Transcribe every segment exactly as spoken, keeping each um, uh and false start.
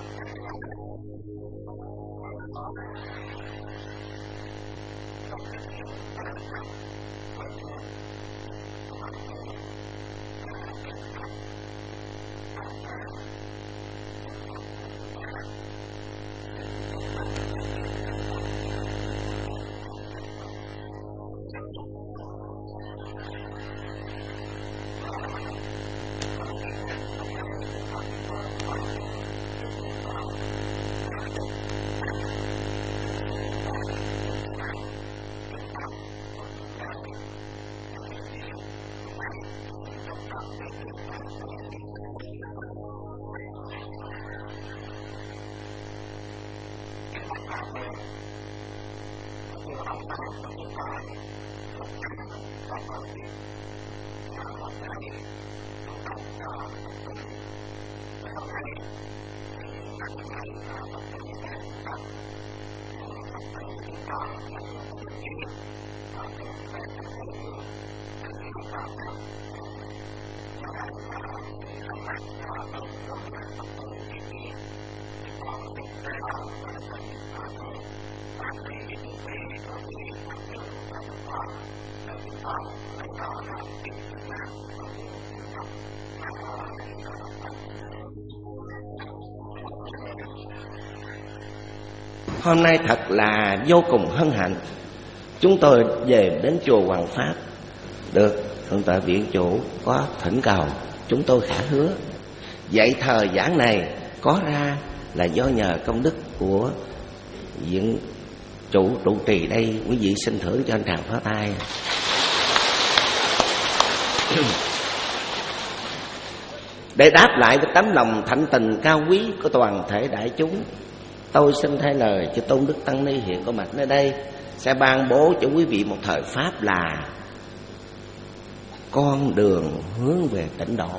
Hôm nay thật là vô cùng hân hạnh, chúng tôi về đến chùa Hoàng Pháp được Thượng tọa viện chủ có thỉnh cầu, chúng tôi khả hứa dạy thời giảng này có ra là do nhờ công đức của viện chủ trụ trì đây. Quý vị xin thưởng cho anh tràng pháo tay. Để đáp lại cái tấm lòng thạnh tình cao quý của toàn thể đại chúng, tôi xin thay lời cho Tôn Đức Tăng Ni hiện có mặt nơi đây sẽ ban bố cho quý vị một thời pháp là con đường hướng về tịnh độ.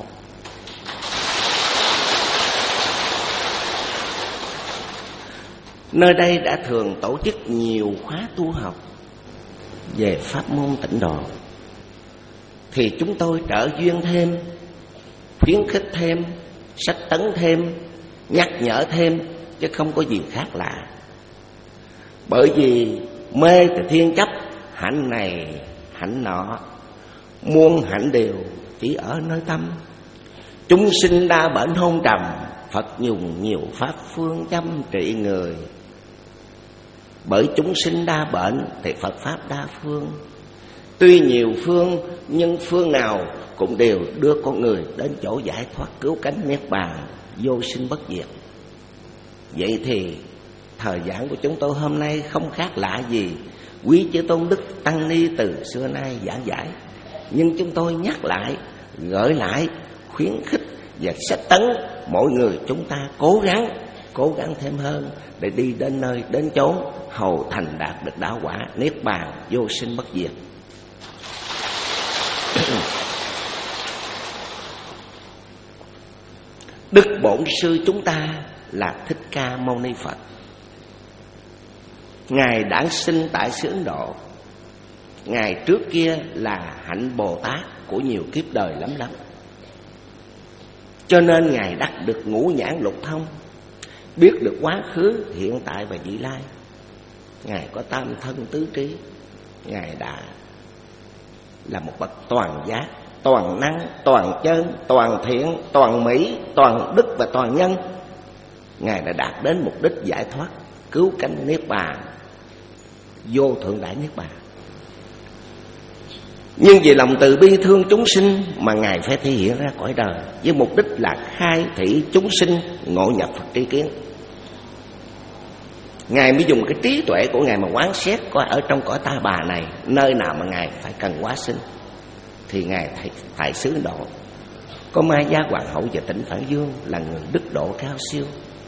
Nơi đây đã thường tổ chức nhiều khóa tu học về pháp môn tịnh độ, thì chúng tôi trợ duyên thêm, khuyến khích thêm, sách tấn thêm, nhắc nhở thêm, chứ không có gì khác lạ. Bởi vì mê thì thiên chấp, hạnh này hạnh nọ, muôn hạnh đều chỉ ở nơi tâm. Chúng sinh đa bệnh hôn trầm, Phật dùng nhiều pháp phương chăm trị người. Bởi chúng sinh đa bệnh thì Phật pháp đa phương. Tuy nhiều phương nhưng phương nào cũng đều đưa con người đến chỗ giải thoát cứu cánh niết bàn vô sinh bất diệt. Vậy thì thời giảng của chúng tôi hôm nay không khác lạ gì quý chư Tôn Đức Tăng Ni từ xưa nay giảng giải. Nhưng chúng tôi nhắc lại, gợi lại, khuyến khích và sách tấn mỗi người chúng ta cố gắng, cố gắng thêm hơn để đi đến nơi, đến chốn hầu thành đạt được đạo quả niết bàn vô sinh bất diệt. Đức Bổn Sư chúng ta là Thích Ca Mâu Ni Phật. Ngài đản sinh tại xứ Ấn Độ. Ngài trước kia là hạnh Bồ Tát của nhiều kiếp đời lắm lắm. Cho nên Ngài đắc được ngũ nhãn lục thông, biết được quá khứ, hiện tại và vị lai. Ngài có tam thân tứ trí. Ngài đã là một bậc toàn giác, toàn năng, toàn chân, toàn thiện, toàn mỹ, toàn đức và toàn nhân. Ngài đã đạt đến mục đích giải thoát cứu cánh niết bàn, vô thượng đại niết bàn. Nhưng vì lòng từ bi thương chúng sinh mà Ngài phải thể hiện ra cõi đời với mục đích là khai thị chúng sinh ngộ nhập Phật tri kiến. Ngài mới dùng cái trí tuệ của Ngài mà quán xét coi ở trong cõi ta bà này nơi nào mà Ngài phải cần hóa sinh. Thì Ngài tại, tại xứ Ấn Độ có Mai Gia Hoàng hậu và Tịnh Phạn Dương là người đức độ cao siêu,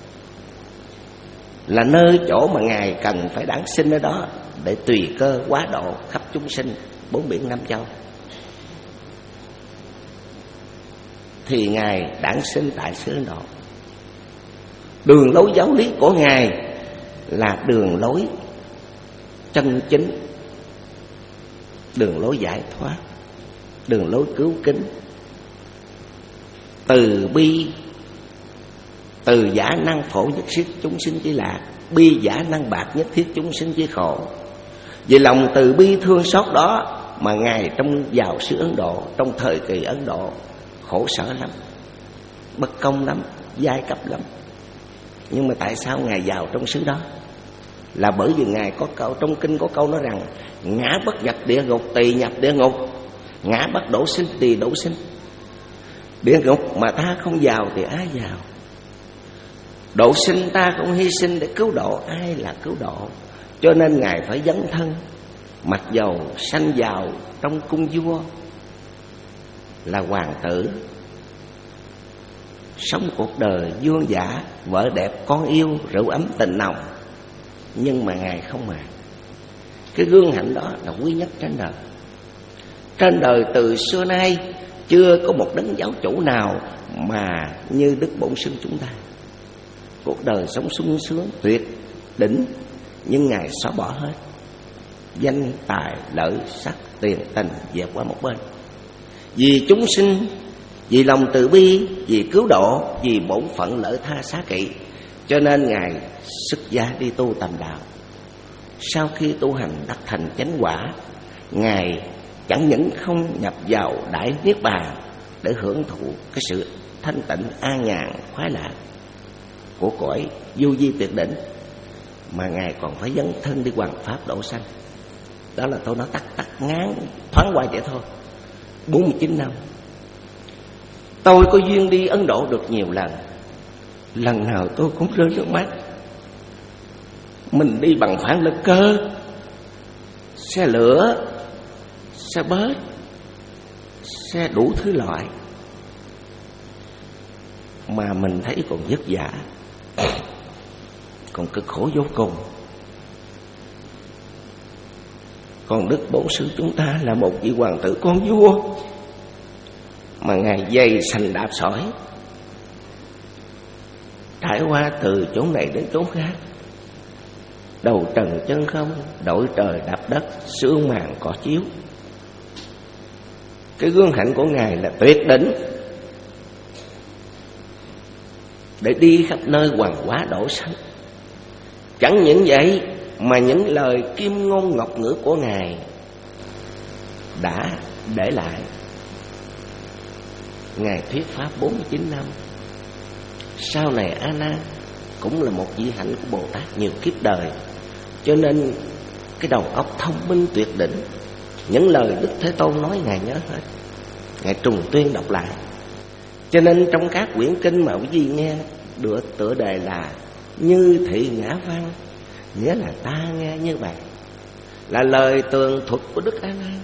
là nơi chỗ mà Ngài cần phải đản sinh ở đó để tùy cơ hóa độ khắp chúng sinh bốn biển năm châu. Thì Ngài đản sinh tại xứ Ấn Độ. Đường lối giáo lý của Ngài là đường lối chân chính, đường lối giải thoát, đường lối cứu kính, từ bi, từ giả năng phổ nhất thiết chúng sinh chí lạc, bi giả năng bạc nhất thiết chúng sinh chí khổ. Vì lòng từ bi thương xót đó mà Ngài trong vào xứ Ấn Độ, trong thời kỳ Ấn Độ khổ sở lắm, bất công lắm, giai cấp lắm. Nhưng mà tại sao Ngài vào trong xứ đó? Là bởi vì Ngài có câu, trong kinh có câu nói rằng ngã bất nhập địa ngục tỳ nhập địa ngục, ngã bất đổ sinh tỳ đổ sinh. Địa ngục mà ta không vào thì ai vào? Độ sinh ta không hy sinh để cứu độ, ai là cứu độ? Cho nên Ngài phải dấn thân, mặc dầu sanh vào trong cung vua, là hoàng tử, sống cuộc đời vương giả, vợ đẹp con yêu, rượu ấm tình nồng, nhưng mà Ngài không màng. Cái gương hạnh đó là quý nhất trên đời. Trên đời từ xưa nay chưa có một đấng giáo chủ nào mà như Đức Bổn Sư chúng ta. Cuộc đời sống sung sướng tuyệt đỉnh, nhưng Ngài xóa bỏ hết. Danh tài lợi sắc tiền tình dẹp qua một bên, vì chúng sinh, vì lòng từ bi, vì cứu độ, vì bổn phận lợi tha xá kỵ, cho nên Ngài xuất gia đi tu tầm đạo. Sau khi tu hành đắc thành chánh quả, Ngài chẳng những không nhập vào đại niết bàn để hưởng thụ cái sự thanh tịnh an nhàn khoái lạc của cõi vô vi tuyệt đỉnh, mà Ngài còn phải dấn thân đi hoằng pháp độ sanh. Đó là tôi nói tắt tắt ngán thoáng qua vậy thôi. Bốn mươi chín năm tôi có duyên đi Ấn Độ được nhiều lần, lần nào tôi cũng rơi nước mắt. Mình đi bằng phản lực cơ, xe lửa, xe bus, xe đủ thứ loại, mà mình thấy còn vất vả, còn cực khổ vô cùng. Còn Đức Bổn Sư chúng ta là một vị hoàng tử con vua, mà Ngài dày sành đạp sỏi, trải qua từ chỗ này đến chỗ khác, đầu trần chân không, đội trời đạp đất, sương màn cỏ chiếu. Cái gương hạnh của Ngài là tuyệt đỉnh, để đi khắp nơi hoằng hóa độ sanh. Chẳng những vậy mà những lời kim ngôn ngọc ngữ của Ngài đã để lại. Ngài thuyết pháp bốn mươi chín năm, sau này A Nan cũng là một vị hạnh của Bồ Tát nhiều kiếp đời, cho nên cái đầu óc thông minh tuyệt đỉnh. Những lời Đức Thế Tôn nói Ngài nhớ hết, Ngài trùng tuyên đọc lại. Cho nên trong các quyển kinh mà quý vị nghe được tựa đề là Như Thị Ngã Văn, nghĩa là ta nghe như vậy, là lời tường thuật của Đức A Nan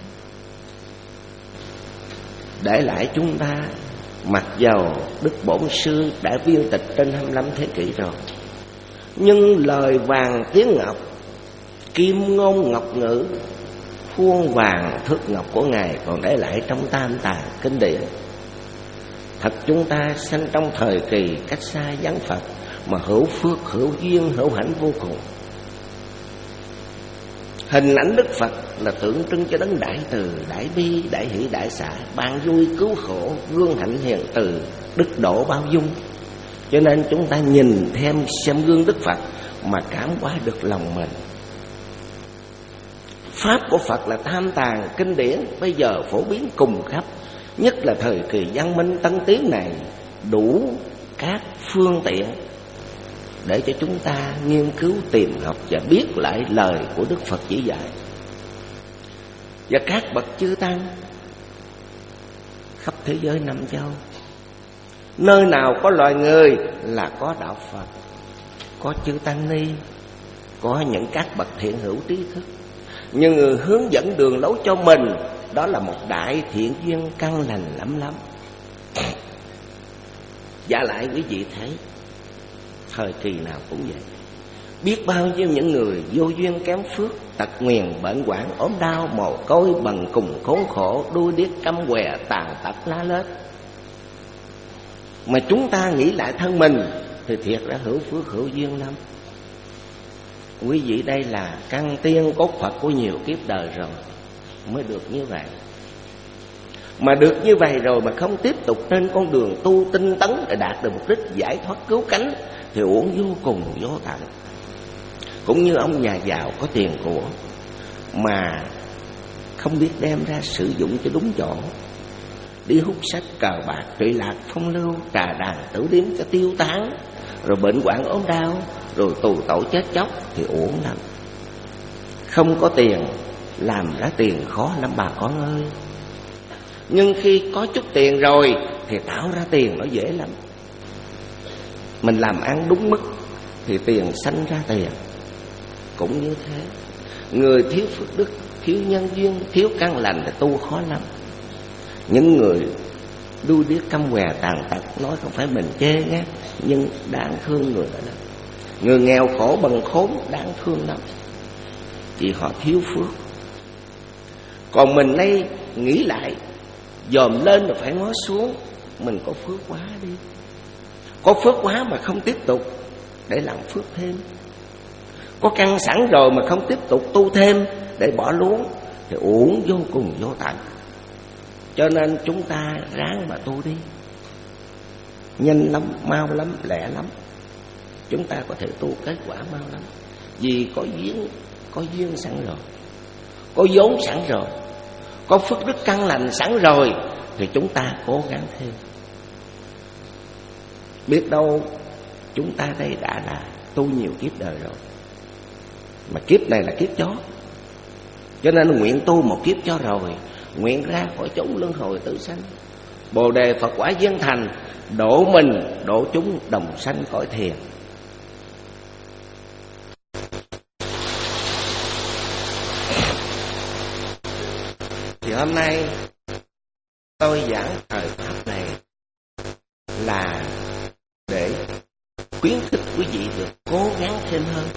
để lại chúng ta. Mặc dầu Đức Bổn Sư đã viên tịch trên hai mươi lăm thế kỷ rồi, nhưng lời vàng tiếng ngọc, kim ngôn ngọc ngữ, khuôn vàng thước ngọc của Ngài còn để lại trong tam tạng kinh điển. Thật chúng ta sanh trong thời kỳ cách xa vắng Phật, mà hữu phước, hữu duyên, hữu hạnh vô cùng. Hình ảnh Đức Phật là tượng trưng cho đấng đại từ, đại bi, đại hỷ, đại xả, ban vui cứu khổ, gương hạnh hiền từ, đức độ bao dung. Cho nên chúng ta nhìn thêm xem gương Đức Phật mà cảm hóa được lòng mình. Pháp của Phật là tam tàng kinh điển, bây giờ phổ biến cùng khắp, nhất là thời kỳ văn minh tân tiến này, đủ các phương tiện để cho chúng ta nghiên cứu, tìm học và biết lại lời của Đức Phật chỉ dạy. Và các bậc chư tăng khắp thế giới năm châu, nơi nào có loài người là có đạo Phật, có chư tăng ni, có những các bậc thiện hữu trí thức. Nhưng người hướng dẫn đường lối cho mình, đó là một đại thiện duyên căn lành lắm lắm. Và lại quý vị thấy thời kỳ nào cũng vậy, biết bao nhiêu những người vô duyên kém phước, tật nguyền bệnh hoạn, ốm đau, mồ côi, bần cùng khốn khổ, đuôi điếc câm què, tàn tật lá lết. Mà chúng ta nghĩ lại thân mình thì thiệt đã hữu phước hữu duyên lắm. Quý vị đây là căn tiên cốt Phật của nhiều kiếp đời rồi mới được như vậy. Mà được như vậy rồi mà không tiếp tục trên con đường tu tinh tấn để đạt được mục đích giải thoát cứu cánh thì uổng vô cùng vô tận. Cũng như ông nhà giàu có tiền của mà không biết đem ra sử dụng cho đúng chỗ, đi hút sách, cờ bạc, trụy lạc, phong lưu, trà đàn, tử điếm cho tiêu tán, rồi bệnh hoạn ốm đau, rồi tù tội chết chóc thì uổng lắm. Không có tiền làm ra tiền khó lắm bà con ơi. Nhưng khi có chút tiền rồi thì tạo ra tiền nó dễ lắm. Mình làm ăn đúng mức thì tiền sanh ra tiền. Cũng như thế, người thiếu phước đức, thiếu nhân duyên, thiếu căn lành thì tu khó lắm. Những người đuôi điếc câm què tàn tật, nói không phải mình chê nhé, nhưng đáng thương người đó lắm. Người nghèo khổ bằng khốn đáng thương lắm, vì họ thiếu phước. Còn mình đây nghĩ lại, dòm lên rồi phải ngó xuống. Mình có phước quá đi, có phước quá mà không tiếp tục để làm phước thêm. Có căn sẵn rồi mà không tiếp tục tu thêm để bỏ luống thì uổng vô cùng vô tận. Cho nên chúng ta ráng mà tu đi, nhanh lắm, mau lắm, lẹ lắm. Chúng ta có thể tu kết quả mau lắm. Vì có duyên, có duyên sẵn rồi, có vốn sẵn rồi, có phước đức căn lành sẵn rồi thì chúng ta cố gắng thêm. Biết đâu chúng ta đây đã là tu nhiều kiếp đời rồi, mà kiếp này là kiếp chó. Cho nên nguyện tu một kiếp cho rồi, nguyện ra khỏi chốn luân hồi tử sanh, Bồ đề Phật quả viên thành, độ mình độ chúng đồng sanh cõi thiền. Thì hôm nay tôi giảng thời pháp này là để khuyến khích quý vị được cố gắng thêm hơn.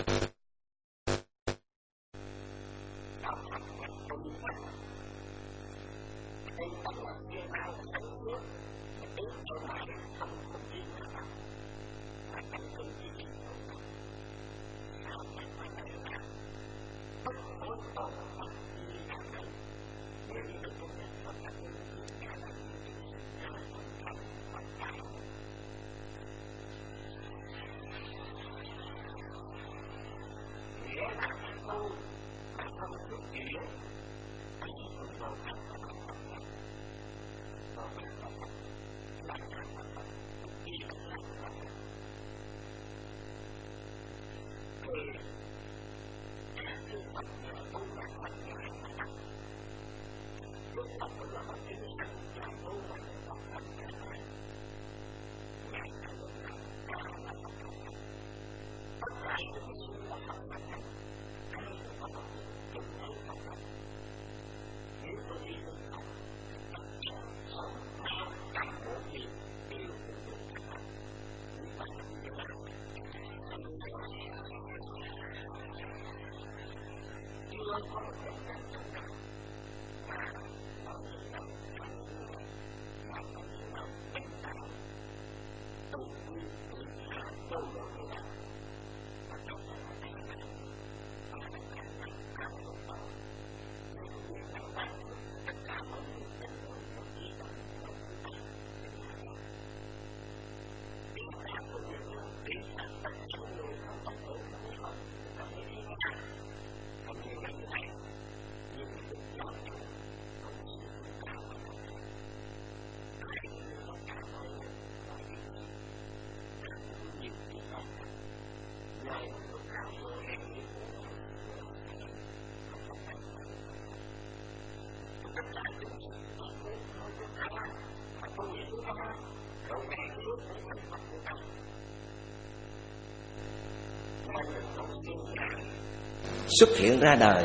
Xuất hiện ra đời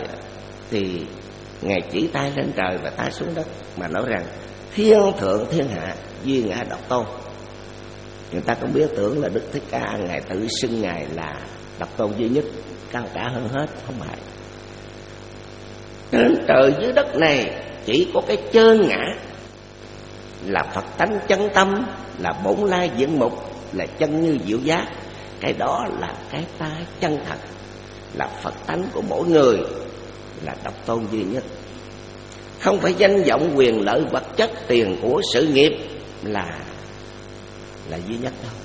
thì Ngài chỉ tay lên trời và tay xuống đất mà nói rằng thiên thượng thiên hạ duy ngã độc tôn. Người ta cũng biết tưởng là Đức Thích Ca Ngài tự xưng Ngài là độc tôn duy nhất, cao cả hơn hết. Không phải. Trên trời dưới đất này chỉ có cái chân ngã là Phật tánh chân tâm, là bổn lai diện mục, là chân như diệu giác. Cái đó là cái ta chân thật, là Phật tánh của mỗi người, là độc tôn duy nhất. Không phải danh vọng, quyền lợi, vật chất, tiền của, sự nghiệp là là duy nhất đâu.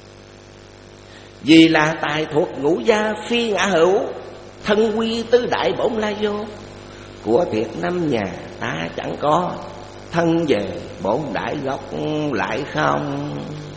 Vì là tài thuộc ngũ gia phi ngã hữu, thân quy tứ đại bổn la vô. Của thiệt năm nhà ta chẳng có, thân về bổn đại gốc lại không.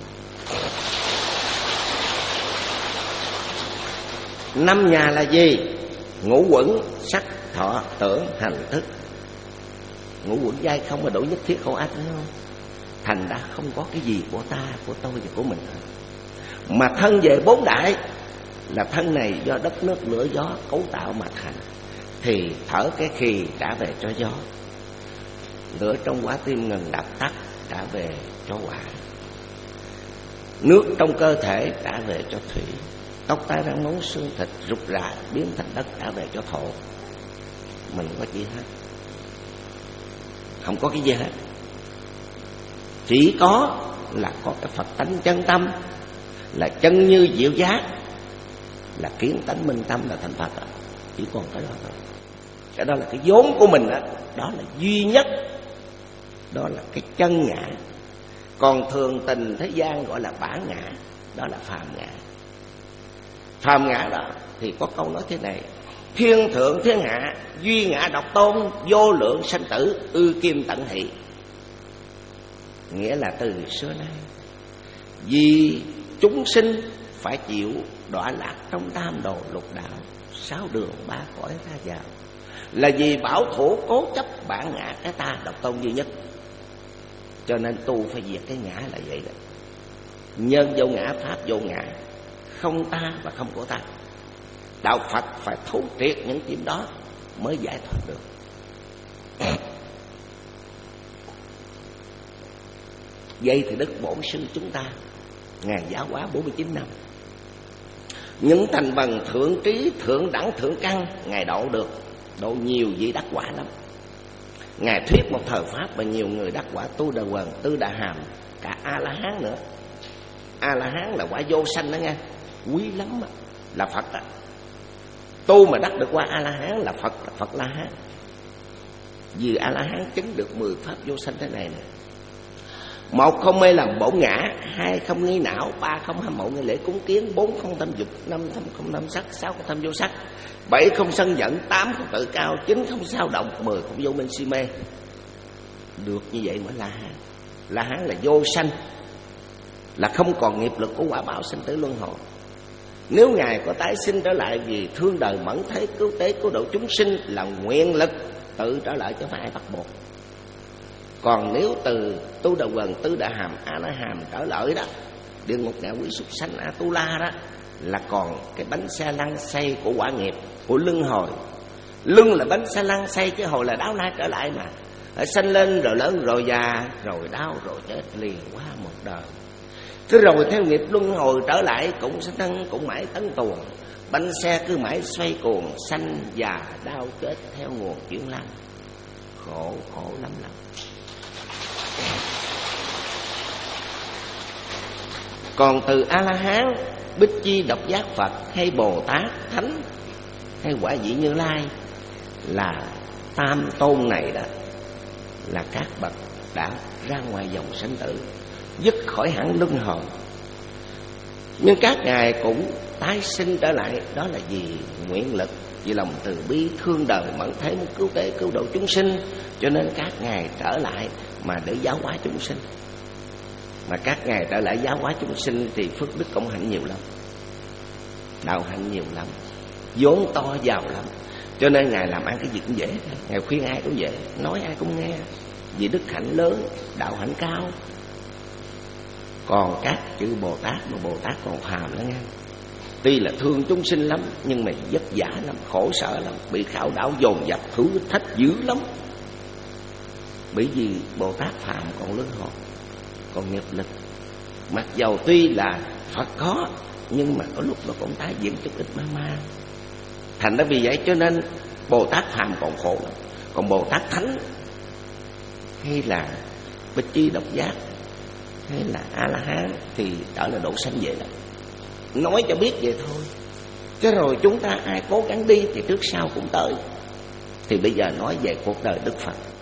Năm nhà là gì? Ngũ quẩn, sắc, thọ, tưởng, hành, thức. Ngũ quẩn giai không mà đủ nhất thiết khổ ách, đúng không? Thành ra không có cái gì của ta, của tôi và của mình. Mà thân về bốn đại là thân này do đất nước lửa gió cấu tạo mà thành. Thì thở cái khi trả về cho gió, lửa trong quả tim ngừng đập tắt trả về cho hỏa, nước trong cơ thể trả về cho thủy, tóc tai răng ngón xương thịt rục rã biến thành đất trả về cho thổ. Mình không có gì hết, không có cái gì hết. Chỉ có là có cái Phật tánh chân tâm, là chân như diệu giác, là kiến tánh minh tâm là thành Phật đó. Chỉ còn cái đó thôi. Cái đó là cái vốn của mình đó. Đó là duy nhất, đó là cái chân ngã. Còn thường tình thế gian gọi là bản ngã, đó là phàm ngã. Phàm ngã đó thì có câu nói thế này: thiên thượng thiên hạ, duy ngã độc tôn, vô lượng sanh tử, ư kim tận hỷ. Nghĩa là từ xưa nay vì chúng sinh phải chịu đọa lạc trong tam đồ lục đạo, sáu đường ba cõi ra vào, là vì bảo thủ cố chấp bản ngã cái ta độc tôn duy nhất. Cho nên tu phải diệt cái ngã là vậy đó. Nhân vô ngã, pháp vô ngã, không ta và không của ta. Đạo Phật phải thấu triệt những chuyện đó mới giải thoát được. Vậy thì Đức Bổn Sư chúng ta, Ngài giáo hóa bốn mươi chín năm, những thành phần thượng trí, thượng đẳng, thượng căn Ngài độ được, độ nhiều vị đắc quả lắm. Ngài thuyết một thời pháp mà nhiều người đắc quả, Tu Đà Quần, Tư Đà Hàm, cả A-la-hán nữa. A-la-hán là quả vô sanh đó nghe, quý lắm đó, là Phật đó. Tu mà đắc được qua A-la-hán là Phật, là Phật La-hán. Vì A-la-hán chứng được mười pháp vô sanh thế này nè: một không mê làm bổn ngã, hai không nghi não, ba không ham mộ nghi lễ cúng kiến, bốn không tham dục, năm không tham sắc, sáu không tham vô sắc, bảy không sân giận, tám không tự cao, chín không sao động, mười không vô minh si mê. Được như vậy mới là hán. La hán là vô sanh, là không còn nghiệp lực của quả báo sinh tử luân hồi. Nếu Ngài có tái sinh trở lại vì thương đời mẫn thế, cứu tế cứu độ chúng sinh, là nguyện lực tự trở lại chứ không phải ai bắt buộc. Còn nếu từ Tu Đà Quần, Tư Đà Hàm, A La Hàm trở lại đó, địa ngục ngạ quỷ súc sanh A Tu La đó, là còn cái bánh xe lăn xay của quả nghiệp, của luân hồi. Luân là bánh xe lăn xay, chứ hồi là đáo na trở lại mà. Sanh lên rồi lớn rồi già, rồi đau rồi chết liền qua một đời. Thế rồi theo nghiệp luân hồi trở lại cũng sẽ thân cũng mãi tấn tuồng. Bánh xe cứ mãi xoay cuồng, sanh già đau chết theo nguồn chuyển lăn. Khổ, khổ lắm lắm. Còn từ A-la-hán, Bích Chi Độc Giác Phật, hay Bồ Tát, Thánh, hay quả vị Như Lai, là tam tôn này đó, là các bậc đã ra ngoài dòng sanh tử, dứt khỏi hẳn luân hồi. Nhưng các ngài cũng tái sinh trở lại, đó là vì nguyện lực, vì lòng từ bi thương đời mẫn thế, muốn cứu tế cứu độ chúng sinh. Cho nên các ngài trở lại mà để giáo hóa chúng sinh. Mà các ngài trở lại giáo hóa chúng sinh thì phước đức công hạnh nhiều lắm, đạo hạnh nhiều lắm, vốn to giàu lắm. Cho nên ngài làm ăn cái gì cũng dễ, ngài khuyên ai cũng dễ, nói ai cũng nghe, vì đức hạnh lớn, đạo hạnh cao. Còn các chữ Bồ Tát mà Bồ Tát còn phàm lắm nghe. Tuy là thương chúng sinh lắm, nhưng mà vất vả lắm, khổ sở lắm, bị khảo đảo dồn dập, thử thách dữ lắm. Bởi vì Bồ Tát phàm còn luân hồi, còn nghiệp lực. Mặc dầu tuy là Phật có, nhưng mà có lúc nó cũng tái diễn chút ít ma ma. Thành ra vì vậy cho nên Bồ Tát phàm còn khổ lắm. Còn Bồ Tát Thánh, hay là Bích Chi Độc Giác, hay là A-la-hán thì trở là độ sanh vậy đó. Nói cho biết vậy thôi. Chứ rồi chúng ta ai cố gắng đi thì trước sau cũng tới. Thì bây giờ nói về cuộc đời Đức Phật.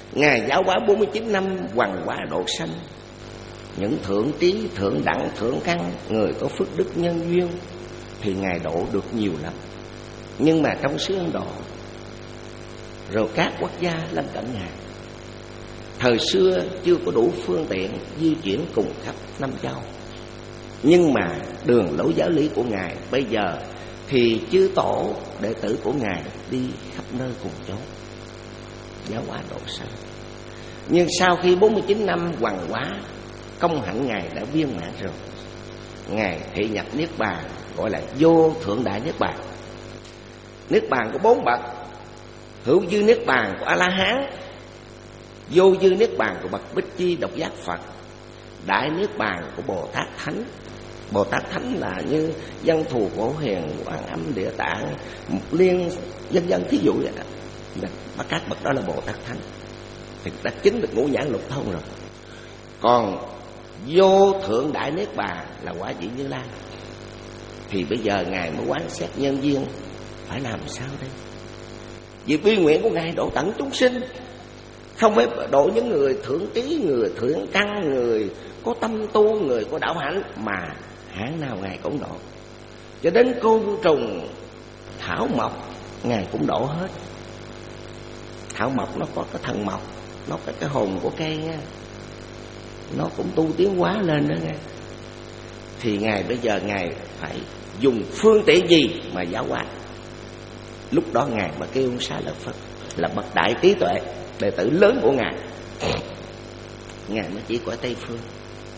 Ngài giáo hóa bốn mươi chín năm hoằng hóa độ sanh. Những thượng trí, thượng đẳng, thượng căn, người có phước đức nhân duyên thì Ngài độ được nhiều lắm. Nhưng mà trong xứ Ấn Độ, rồi các quốc gia lân cận Ngài, thời xưa chưa có đủ phương tiện di chuyển cùng khắp năm châu. Nhưng mà đường lối giáo lý của Ngài bây giờ thì chư tổ đệ tử của Ngài đi khắp nơi cùng chốn giáo hóa độ sanh. Nhưng sau khi bốn mươi chín năm hoằng hóa, công hạnh Ngài đã viên mãn rồi. Ngài thị nhập Niết Bàn, gọi là vô thượng đại Niết Bàn. Niết Bàn có bốn bậc: hữu dư Niết Bàn của A-la-hán, vô dư Niết Bàn của bậc Bích Chi độc giác Phật, đại Niết Bàn của Bồ Tát Thánh. Bồ Tát Thánh là như Văn Thù Phổ Hiền, Quan Âm Địa Tạng, Mục Liên, vân vân, thí dụ vậy đó. Các bậc đó là Bồ Tát Thánh, thì đã chứng được ngũ nhãn lục thông rồi. Còn vô thượng đại Niết Bàn là quả vị Như Lai. Thì bây giờ Ngài mới quán xét nhân duyên phải làm sao đây? Vì uy nguyện của Ngài độ tận chúng sinh, không phải độ những người thượng trí, người thượng căn, người có tâm tu, người có đạo hạnh, mà hạng nào Ngài cũng độ. Cho đến côn trùng, thảo mộc Ngài cũng độ hết. Thảo mộc nó có cái thần mộc, nó có cái hồn của cây nha, nó cũng tu tiến hóa lên đó nghe. Thì Ngài bây giờ Ngài phải dùng phương tiện gì mà giáo hóa? Lúc đó Ngài mà kêu Xá Lợi Phất là bậc đại trí tuệ, đệ tử lớn của Ngài. Ngài mới chỉ cõi Tây Phương.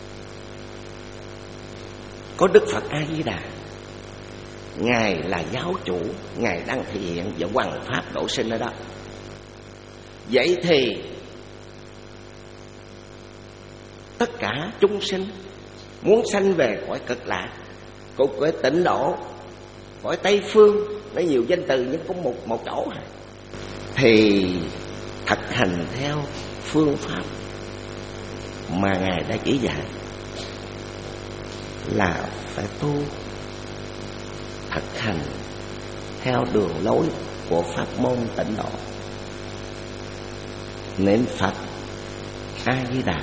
Có Đức Phật A Di Đà, Ngài là giáo chủ, Ngài đang thể hiện và hoằng pháp độ sinh ở đó. Vậy thì tất cả chúng sinh muốn sanh về cõi cực lạc, cõi tịnh độ, cõi Tây Phương, nó nhiều danh từ nhưng có một một chỗ, thì thực hành theo phương pháp mà Ngài đã chỉ dạy, là phải tu thực hành theo đường lối của pháp môn tịnh độ, niệm Phật A Di Đà,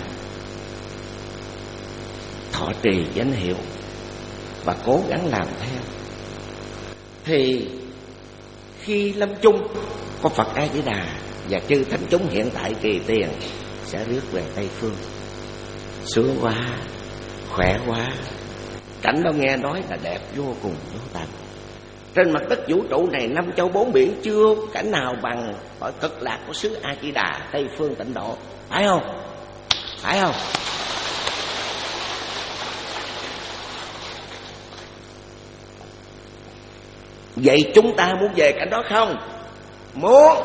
thọ trì danh hiệu và cố gắng làm theo. Thì khi lâm chung có Phật A Di Đà và chư thánh chúng hiện tại kỳ tiền sẽ rước về Tây Phương. Sướng quá, khỏe quá. Cảnh đó nghe nói là đẹp vô cùng vô tận. Trên mặt đất vũ trụ này năm châu bốn biển chưa cảnh nào bằng cõi cực lạc của xứ A Di Đà, Tây Phương tịnh độ. Phải không? Phải không? Vậy chúng ta muốn về cảnh đó không? Muốn.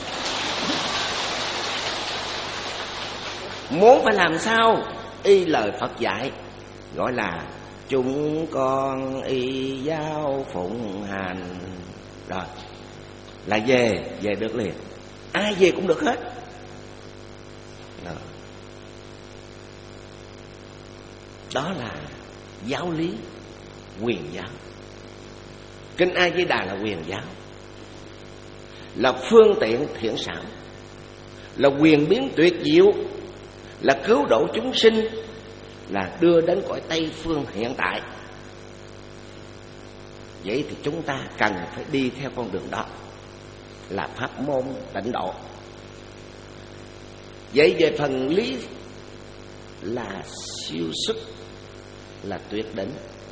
Muốn phải làm sao? Y lời Phật dạy, gọi là chúng con y giáo phụng hành. Rồi là về, về được liền. Ai về cũng được hết. Đó, đó là giáo lý quyền giáo. Kinh A Di Đà là quyền giáo, là phương tiện thiện xảo, là quyền biến tuyệt diệu, là cứu độ chúng sinh, là đưa đến cõi Tây Phương hiện tại. Vậy thì chúng ta cần phải đi theo con đường đó, là pháp môn tịnh độ. Vậy về phần lý là siêu xuất, là tuyệt đỉnh.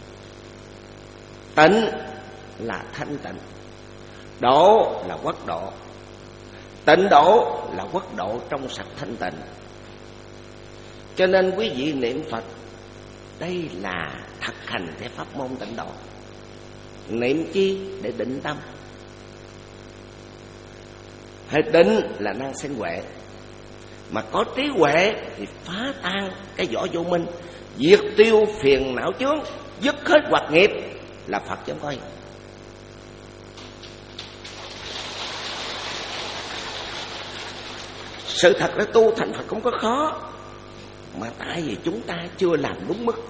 Tịnh là thanh tịnh, độ là quốc độ. Tịnh độ là quốc độ trong sạch thanh tịnh. Cho nên quý vị niệm Phật, đây là thực hành theo pháp môn tịnh độ. Niệm chi? Để định tâm. Hay định là năng sinh huệ. Mà có trí huệ thì phá tan cái vỏ vô minh, diệt tiêu phiền não chướng, dứt hết hoạt nghiệp, là Phật chẳng coi. Sự thật là tu thành Phật không có khó, mà tại vì chúng ta chưa làm đúng mức,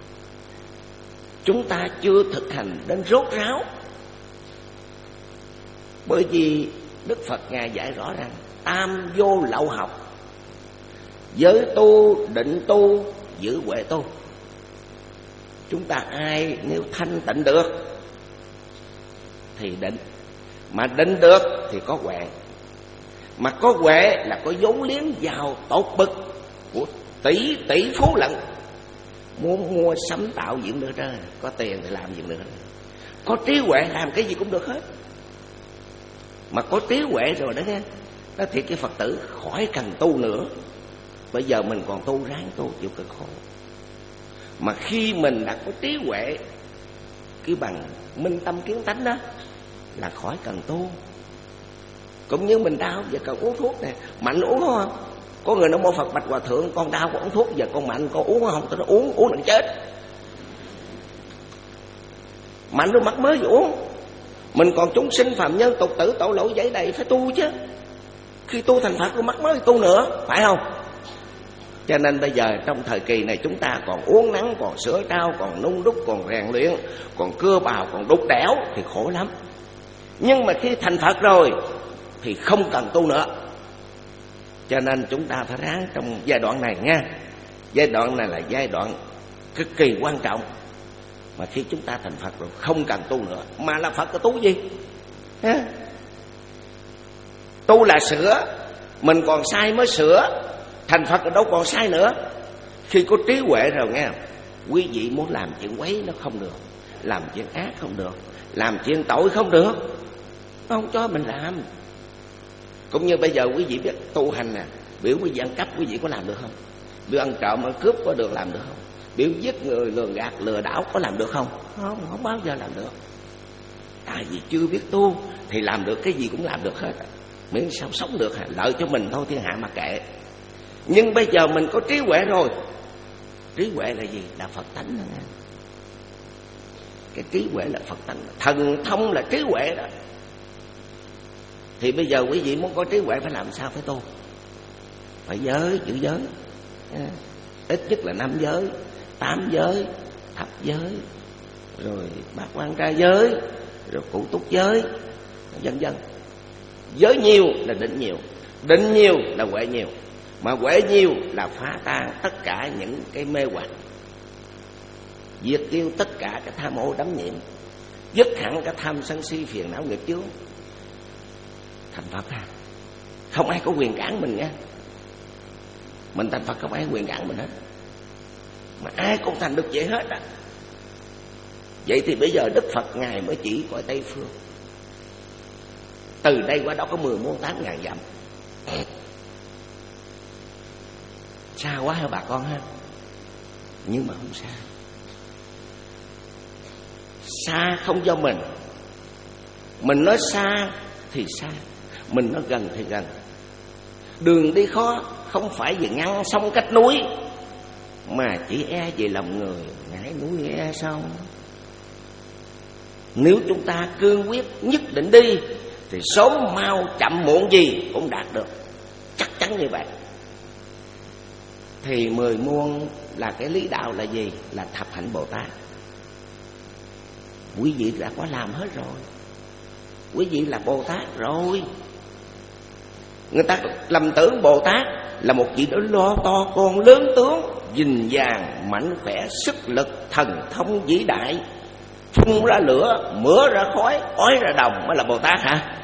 chúng ta chưa thực hành đến rốt ráo. Bởi vì Đức Phật Ngài dạy rõ rằng tam vô lậu học: giới tu, định tu, giữ huệ tu. Chúng ta ai nếu thanh tịnh được thì định, mà định được thì có huệ, mà có huệ là có vốn liếng giàu tột bực của tỷ tỷ phú lận. Muốn mua sắm tạo dựng được ra, có tiền thì làm gì được. Có trí huệ làm cái gì cũng được hết. Mà có trí huệ rồi đó nghe, đó thì cái Phật tử khỏi cần tu nữa. Bây giờ mình còn tu, ráng tu chịu cực khổ. Mà khi mình đã có trí huệ, cái bằng minh tâm kiến tánh đó, là khỏi cần tu. Cũng như mình đau giờ cần uống thuốc nè, mạnh uống không? Có người nó mua Phật bạch hòa thượng: con đau con uống thuốc, giờ con mạnh con uống không? Tôi nói uống, uống đừng chết. Mạnh rồi mắc mới gì uống. Mình còn chúng sinh phàm nhân tục tử tội lỗi dẫy đầy, phải tu chứ. Khi tu thành Phật rồi mắc mới thì tu nữa, phải không? Cho nên bây giờ trong thời kỳ này chúng ta còn uống nắng, còn sữa trao, còn nung đúc, còn rèn luyện, còn cưa bào, còn đục đẽo thì khổ lắm. Nhưng mà khi thành Phật rồi thì không cần tu nữa. Cho nên chúng ta phải ráng trong giai đoạn này nha. Giai đoạn này là giai đoạn cực kỳ quan trọng. Mà khi chúng ta thành Phật rồi không cần tu nữa. Mà là Phật có tu gì? Ha? Tu là sửa, mình còn sai mới sửa. Thành Phật đâu còn sai nữa. Khi có trí huệ rồi nghe, quý vị muốn làm chuyện quấy nó không được, làm chuyện ác không được, làm chuyện tội không được, nó không cho mình làm. Cũng như bây giờ quý vị biết tu hành nè, biểu quý vị ăn cắp quý vị có làm được không? Biểu ăn trộm ăn cướp có được làm được không? Biểu giết người, lường gạt, lừa đảo có làm được không? Không, không bao giờ làm được. Tại vì chưa biết tu thì làm được cái gì cũng làm được hết, miễn sao sống được, lợi cho mình thôi, thiên hạ mà kệ. Nhưng bây giờ mình có trí huệ rồi. Trí huệ là gì? Là Phật tánh đó nghe. Cái trí huệ là Phật tánh, thần thông là trí huệ đó. Thì bây giờ quý vị muốn có trí huệ phải làm sao? Phải tu, phải giới, giữ giới, ít nhất là năm giới, tám giới, thập giới, rồi bát quan trai giới, rồi cụ túc giới, vân vân. Giới nhiều là định nhiều, định nhiều là huệ nhiều, mà huệ nhiều là phá tan tất cả những cái mê hoặc, diệt tiêu tất cả cái tham ô đắm nhiễm, dứt hẳn cái tham sân si phiền não nghiệp chướng. Thành Phật à, không ai có quyền cản mình nha. Mình thành Phật không ai quyền cản mình hết, mà ai cũng thành được vậy hết á. Vậy thì bây giờ Đức Phật Ngài mới chỉ cõi Tây Phương, từ đây qua đó có mười muôn tám ngàn dặm. Xa quá hả bà con ha? Nhưng mà không xa. Xa không do mình. Mình nói xa thì xa, mình nói gần thì gần. Đường đi khó không phải vì ngăn sông cách núi, mà chỉ e về lòng người, ngại núi e sông. Nếu chúng ta cương quyết nhất định đi thì sớm mau chậm muộn gì cũng đạt được, chắc chắn như vậy. Thì mười muôn là cái lý đạo là gì? Là thập hạnh Bồ Tát. Quý vị đã có làm hết rồi, quý vị là Bồ Tát rồi. Người ta lầm tưởng Bồ Tát là một vị đó lo to con lớn tướng, dình dàng mạnh khỏe, sức lực thần thông vĩ đại, phun ra lửa, mửa ra khói, ói ra đồng mới là Bồ Tát hả?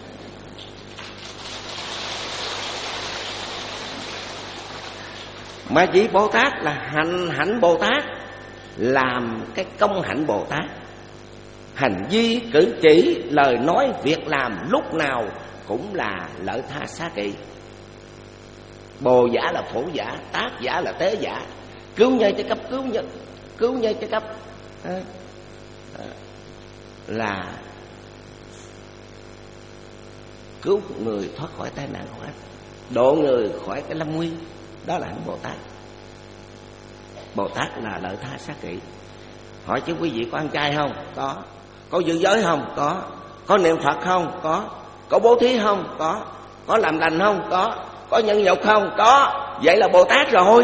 Mà vị Bồ Tát là hành hạnh Bồ Tát, làm cái công hạnh Bồ Tát. Hành vi cử chỉ, lời nói, việc làm lúc nào cũng là lợi tha xá kỵ. Bồ giả là phổ giả, tác giả là tế giả, cứu nhân cho cấp cứu nhân, cứu nhân cho cấp à, à, là cứu người thoát khỏi tai nạn khổ ách, độ người khỏi cái lâm nguy. Đó là hạnh Bồ Tát. Bồ Tát là lợi tha xá kỵ. Hỏi chứ quý vị có ăn chay không? Có. Có giữ giới không? Có. Có niệm Phật không? Có. Có bố thí không? Có. Có làm lành không? Có. Có nhân nhục không? Có. Vậy là Bồ Tát rồi.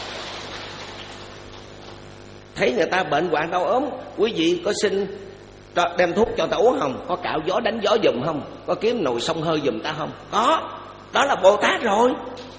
Thấy người ta bệnh hoạn đau ốm, quý vị có xin đem thuốc cho ta uống không? Có cạo gió đánh gió giùm không? Có kiếm nồi xông hơi giùm ta không? Có. Đó là Bồ Tát rồi.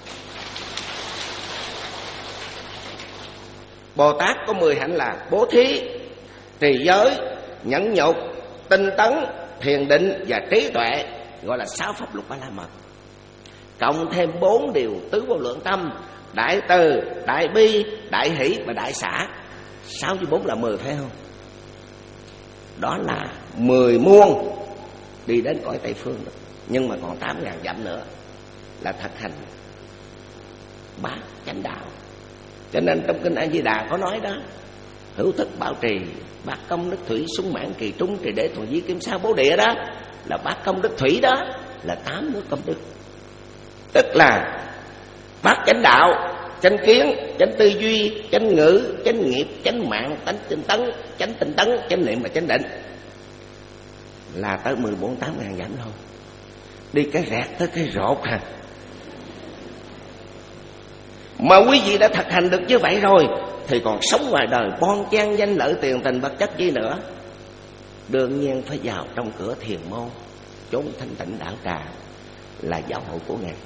Bồ Tát có mười hạnh là bố thí, trì giới, nhẫn nhục, tinh tấn, thiền định và trí tuệ, gọi là sáu pháp lục ba la mật. Cộng thêm bốn điều tứ vô lượng tâm: đại từ, đại bi, đại hỷ và đại xả. Sáu với bốn là mười, phải không? Đó là mười muôn đi đến cõi Tây Phương đó. Nhưng mà còn tám ngàn dặm nữa là thực hành bát chánh đạo. Cho nên trong kinh A Di Đà có nói đó: hữu thức bảo trì, bát công đức thủy, sung mãn kỳ trung, trì để thuần di kim sa bố địa. Đó là bát công đức thủy, đó là tám nước công đức. Tức là bát chánh đạo: chánh kiến, chánh tư duy, chánh ngữ, chánh nghiệp, chánh mạng, chánh tinh tấn, chánh tinh tấn, chánh niệm và chánh định. Là tới mười bốn tám ngàn dặm thôi. Đi cái rẹt tới cái rột hả? Mà quý vị đã thực hành được như vậy rồi thì còn sống ngoài đời bon chen danh lợi tiền tình vật chất gì nữa. Đương nhiên phải vào trong cửa thiền môn, chốn thanh tịnh đạo tràng, là giáo hội của Ngài.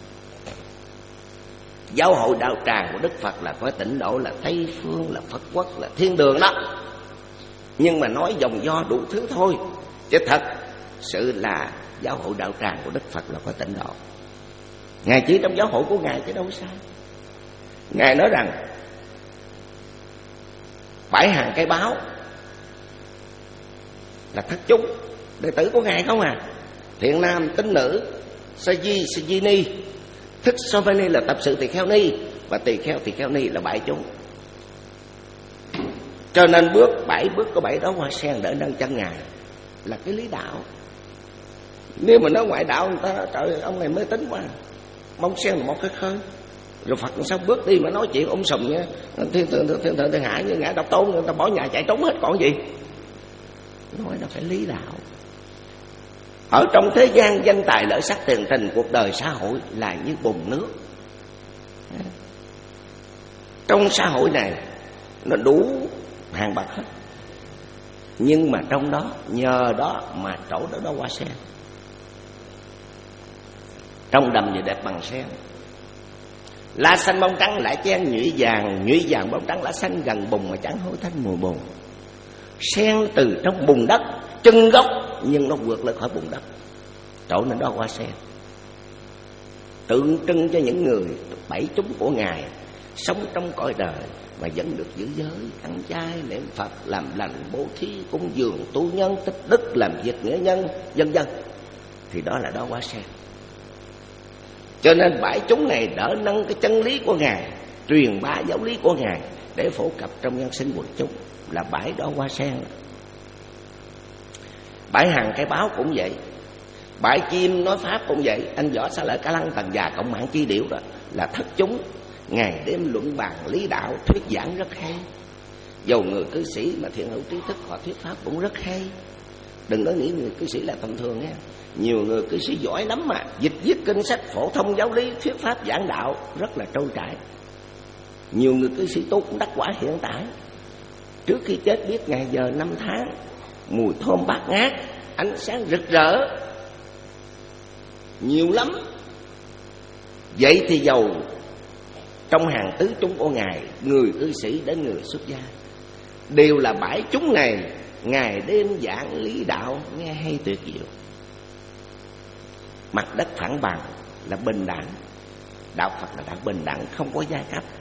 Giáo hội đạo tràng của Đức Phật là có tịnh độ, là Tây Phương, là Phật quốc, là thiên đường đó. Nhưng mà nói dòng do đủ thứ thôi, chứ thật sự là giáo hội đạo tràng của Đức Phật là có tịnh độ. Ngài chỉ trong giáo hội của Ngài chứ đâu sao. Ngài nói rằng bảy hàng cây báo là thất chúng, đệ tử của Ngài không à. Thiện nam, tín nữ, sa di, sa di ni, thích so với ni là tập sự tỳ kheo ni, và tỳ kheo tỳ kheo ni là bảy chúng. Cho nên bước bảy bước có bảy đó hoa sen đỡ nâng chân Ngài là cái lý đạo. Nếu mà nói ngoại đạo, người ta nói trời ông này mới tính quá, bông sen là một cái khơi. Rồi Phật sao bước đi mà nói chuyện ung sùm nha, thiên thượng thiên thượng thiên, thiên hải như ngã độc tôn, người ta bỏ nhà chạy trốn hết còn gì. Nói là phải lý đạo. Ở trong thế gian danh tài lợi sắc tiền tình, cuộc đời xã hội là như bùn nước. Trong xã hội này nó đủ hàng bạc hết, nhưng mà trong đó nhờ đó mà trổ đó đó hoa sen. Trong đầm gì đẹp bằng sen, lá xanh bông trắng lại chen nhụy vàng, nhụy vàng bông trắng lá xanh, gần bùn mà chẳng hối thanh mùi bùn. Sen từ trong bùn đất chân gốc, nhưng nó vượt lên khỏi bùn đất, trổ nên đó hoa sen. Tượng trưng cho những người bảy chúng của Ngài sống trong cõi đời mà vẫn được giữ giới, ăn chay, niệm Phật, làm lành, bố thí, cúng dường, tu nhân, tích đức, làm việc nghĩa nhân, vân vân, thì đó là đó hoa sen. Cho nên bảy chúng này đỡ nâng cái chân lý của Ngài, truyền bá giáo lý của Ngài để phổ cập trong nhân sinh quần chúng, là bảy đó hoa sen. Bảy hàng cây báo cũng vậy, bảy chim nói pháp cũng vậy. Anh Võ Xá Lợi, Cả Lăng, Tần Già, Cộng Mạng, Chi Điểu đó là thất chúng. Ngày đêm luận bàn lý đạo, thuyết giảng rất hay. Dầu người cư sĩ mà thiện hữu trí thức, họ thuyết pháp cũng rất hay. Đừng có nghĩ người cư sĩ là tầm thường nha. Nhiều người cư sĩ giỏi lắm mà, dịch viết kinh sách, phổ thông giáo lý, thuyết pháp giảng đạo rất là trôi chảy. Nhiều người cư sĩ tu cũng đắc quả hiện tại. Trước khi chết biết ngày giờ năm tháng, mùi thơm bát ngát, ánh sáng rực rỡ, nhiều lắm. Vậy thì dầu trong hàng tứ chúng của Ngài, người cư sĩ đến người xuất gia, đều là bảy chúng này ngày đêm giảng lý đạo, nghe hay tuyệt diệu. Mặt đất phẳng bằng là bình đẳng, đạo Phật là đạo bình đẳng, không có giai cấp.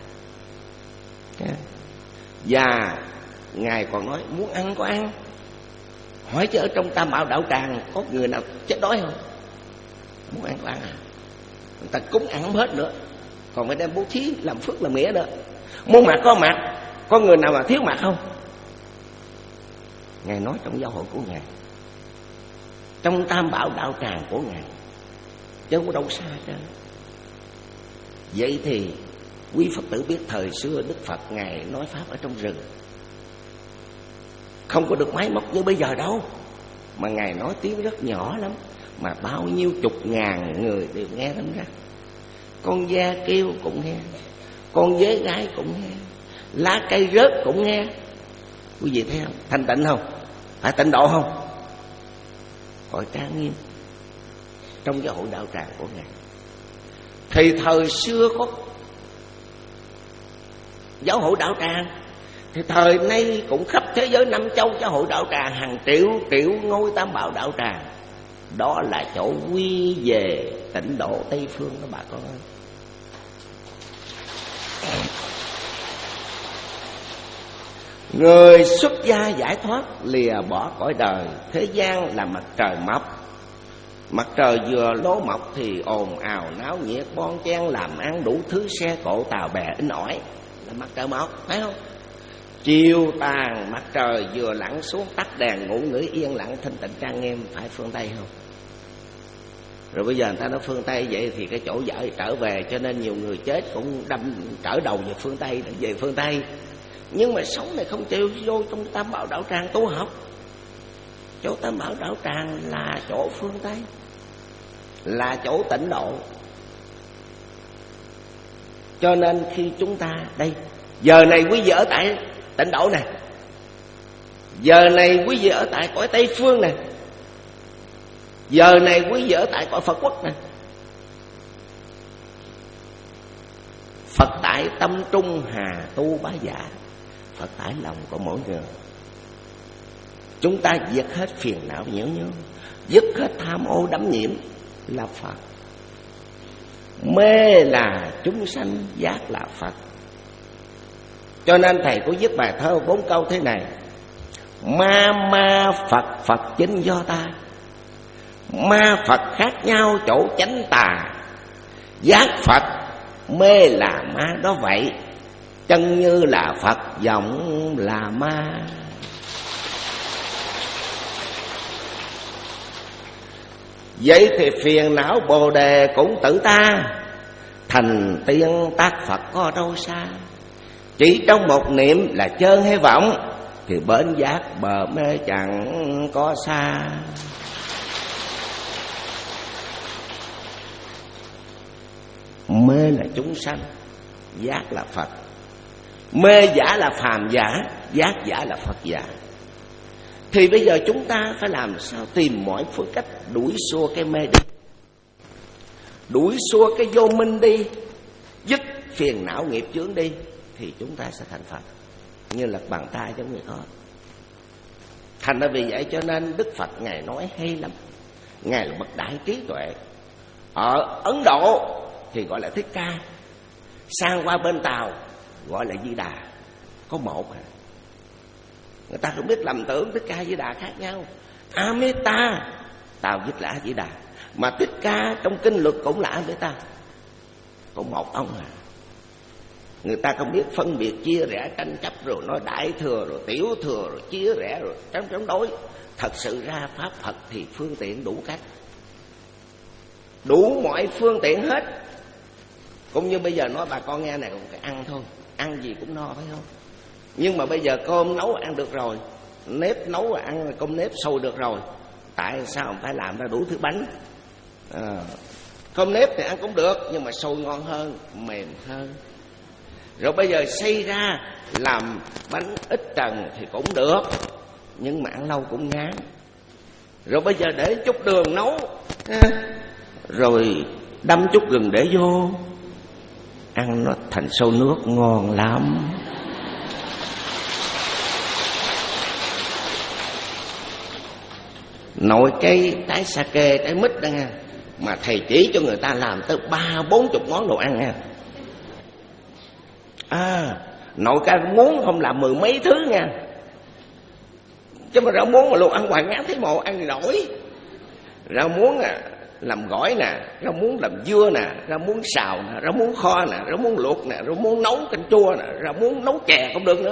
Và Ngài còn nói muốn ăn có ăn. Hỏi chứ ở trong Tam Bảo Đạo Tràng có người nào chết đói không? Muốn ăn có ăn à? Người ta cúng ăn không hết nữa, còn phải đem bố thí làm phước làm nghĩa nữa. Muốn mặc có mặc, có người nào mà thiếu mặc không? Ngài nói trong giáo hội của Ngài, trong Tam Bảo Đạo Tràng của Ngài, chứ không có đâu xa chứ. Vậy thì quý Phật tử biết thời xưa Đức Phật Ngài nói pháp ở trong rừng, không có được máy móc như bây giờ đâu, mà Ngài nói tiếng rất nhỏ lắm, mà bao nhiêu chục ngàn người đều nghe lắm ra. Con da kêu cũng nghe, con dế gái cũng nghe, lá cây rớt cũng nghe. Quý vị thấy không? Thanh tịnh không? phải tịnh độ không? Gọi trang nghiêm trong giáo hội đạo tràng của Ngài. Thì thời xưa có giáo hội đạo tràng, thì thời nay cũng khắp thế giới năm châu giáo hội đạo tràng, hàng triệu triệu ngôi tam bảo đạo tràng. Đó là chỗ quy về tịnh độ Tây Phương đó bà con ơi. Người xuất gia giải thoát lìa bỏ cõi đời, thế gian là mặt trời mọc. Mặt trời vừa ló mọc thì ồn ào náo nhiệt, bon chen làm ăn đủ thứ, xe cộ tàu bè in ỏi, là mặt trời mọc, phải không? Chiều tàn mặt trời vừa lặn xuống, tắt đèn ngủ nghỉ yên lặng thanh tịnh trang nghiêm, phải phương Tây không? Rồi bây giờ người ta nói phương Tây vậy thì cái chỗ dở trở về, cho nên nhiều người chết cũng đâm trở đầu về phương Tây, về phương Tây. Nhưng mà sống này không chịu vô trong tam bảo đạo tràng tu học. Chỗ tam bảo đạo tràng là chỗ phương Tây, là chỗ tịnh độ. Cho nên khi chúng ta đây, giờ này quý vị ở tại tịnh độ này, giờ này quý vị ở tại cõi Tây Phương này, giờ này quý vị ở tại cõi Phật quốc này. Phật tại tâm trung hà tu bá giả, Phật tại lòng của mỗi người. Chúng ta diệt hết phiền não nhiễu nhớ, dứt hết tham ô đắm nhiễm là Phật. Mê là chúng sanh, giác là Phật. Cho nên thầy có viết bài thơ bốn câu thế này: ma ma Phật, Phật chính do ta. Ma Phật khác nhau chỗ chánh tà, giác Phật mê là ma đó vậy. Chân như là Phật, giọng là ma. Vậy thì phiền não bồ đề cũng tự ta, thành tiên tác Phật có đâu xa. Chỉ trong một niệm là chơn hay vọng, thì bến giác bờ mê chẳng có xa. Mê là chúng sanh, giác là Phật. Mê giả là phàm giả, giác giả là Phật giả. Thì bây giờ chúng ta phải làm sao tìm mọi phương cách đuổi xua cái mê đi, đuổi xua cái vô minh đi, dứt phiền não nghiệp chướng đi, thì chúng ta sẽ thành Phật. Như lật bàn tay giống như có. Thành ra vì vậy cho nên Đức Phật Ngài nói hay lắm. Ngài là bậc đại trí tuệ. Ở Ấn Độ thì gọi là Thích Ca, sang qua bên Tàu gọi là Di Đà. Có một à. Người ta không biết lầm tưởng Thích Ca Di Đà khác nhau. Amita Tàu dịch là Di Đà, mà Thích Ca trong kinh luật cũng là Amita. Có một ông à. Người ta không biết phân biệt chia rẽ tranh chấp, rồi nói đại thừa rồi tiểu thừa, rồi chia rẽ rồi chống chống đối. Thật sự ra pháp Phật thì phương tiện đủ cách, đủ mọi phương tiện hết. Cũng như bây giờ nói bà con nghe này, cũng phải ăn thôi, ăn gì cũng no phải không? Nhưng mà bây giờ cơm nấu ăn được rồi, nếp nấu ăn cơm nếp sôi được rồi, tại sao phải làm ra đủ thứ bánh? À, cơm nếp thì ăn cũng được, nhưng mà sôi ngon hơn, mềm hơn. Rồi bây giờ xây ra làm bánh ít trần thì cũng được, nhưng mà ăn lâu cũng ngán. Rồi bây giờ để chút đường nấu, rồi đâm chút gừng để vô, ăn nó thành sôi nước ngon lắm. Nội cái trái sake, trái mít đó nha, mà thầy chỉ cho người ta làm tới ba bốn chục món đồ ăn nha. À, nội cái muốn không làm mười mấy thứ nha. Chứ mà rau muống mà luôn ăn hoài ngán thấy mồ ăn nổi. Rau muống à, làm gỏi nè, rau muống làm dưa nè, rau muống xào nè, rau muống kho nè, rau muống luộc nè, rau muống nấu canh chua nè, rau muống nấu chè không được nữa.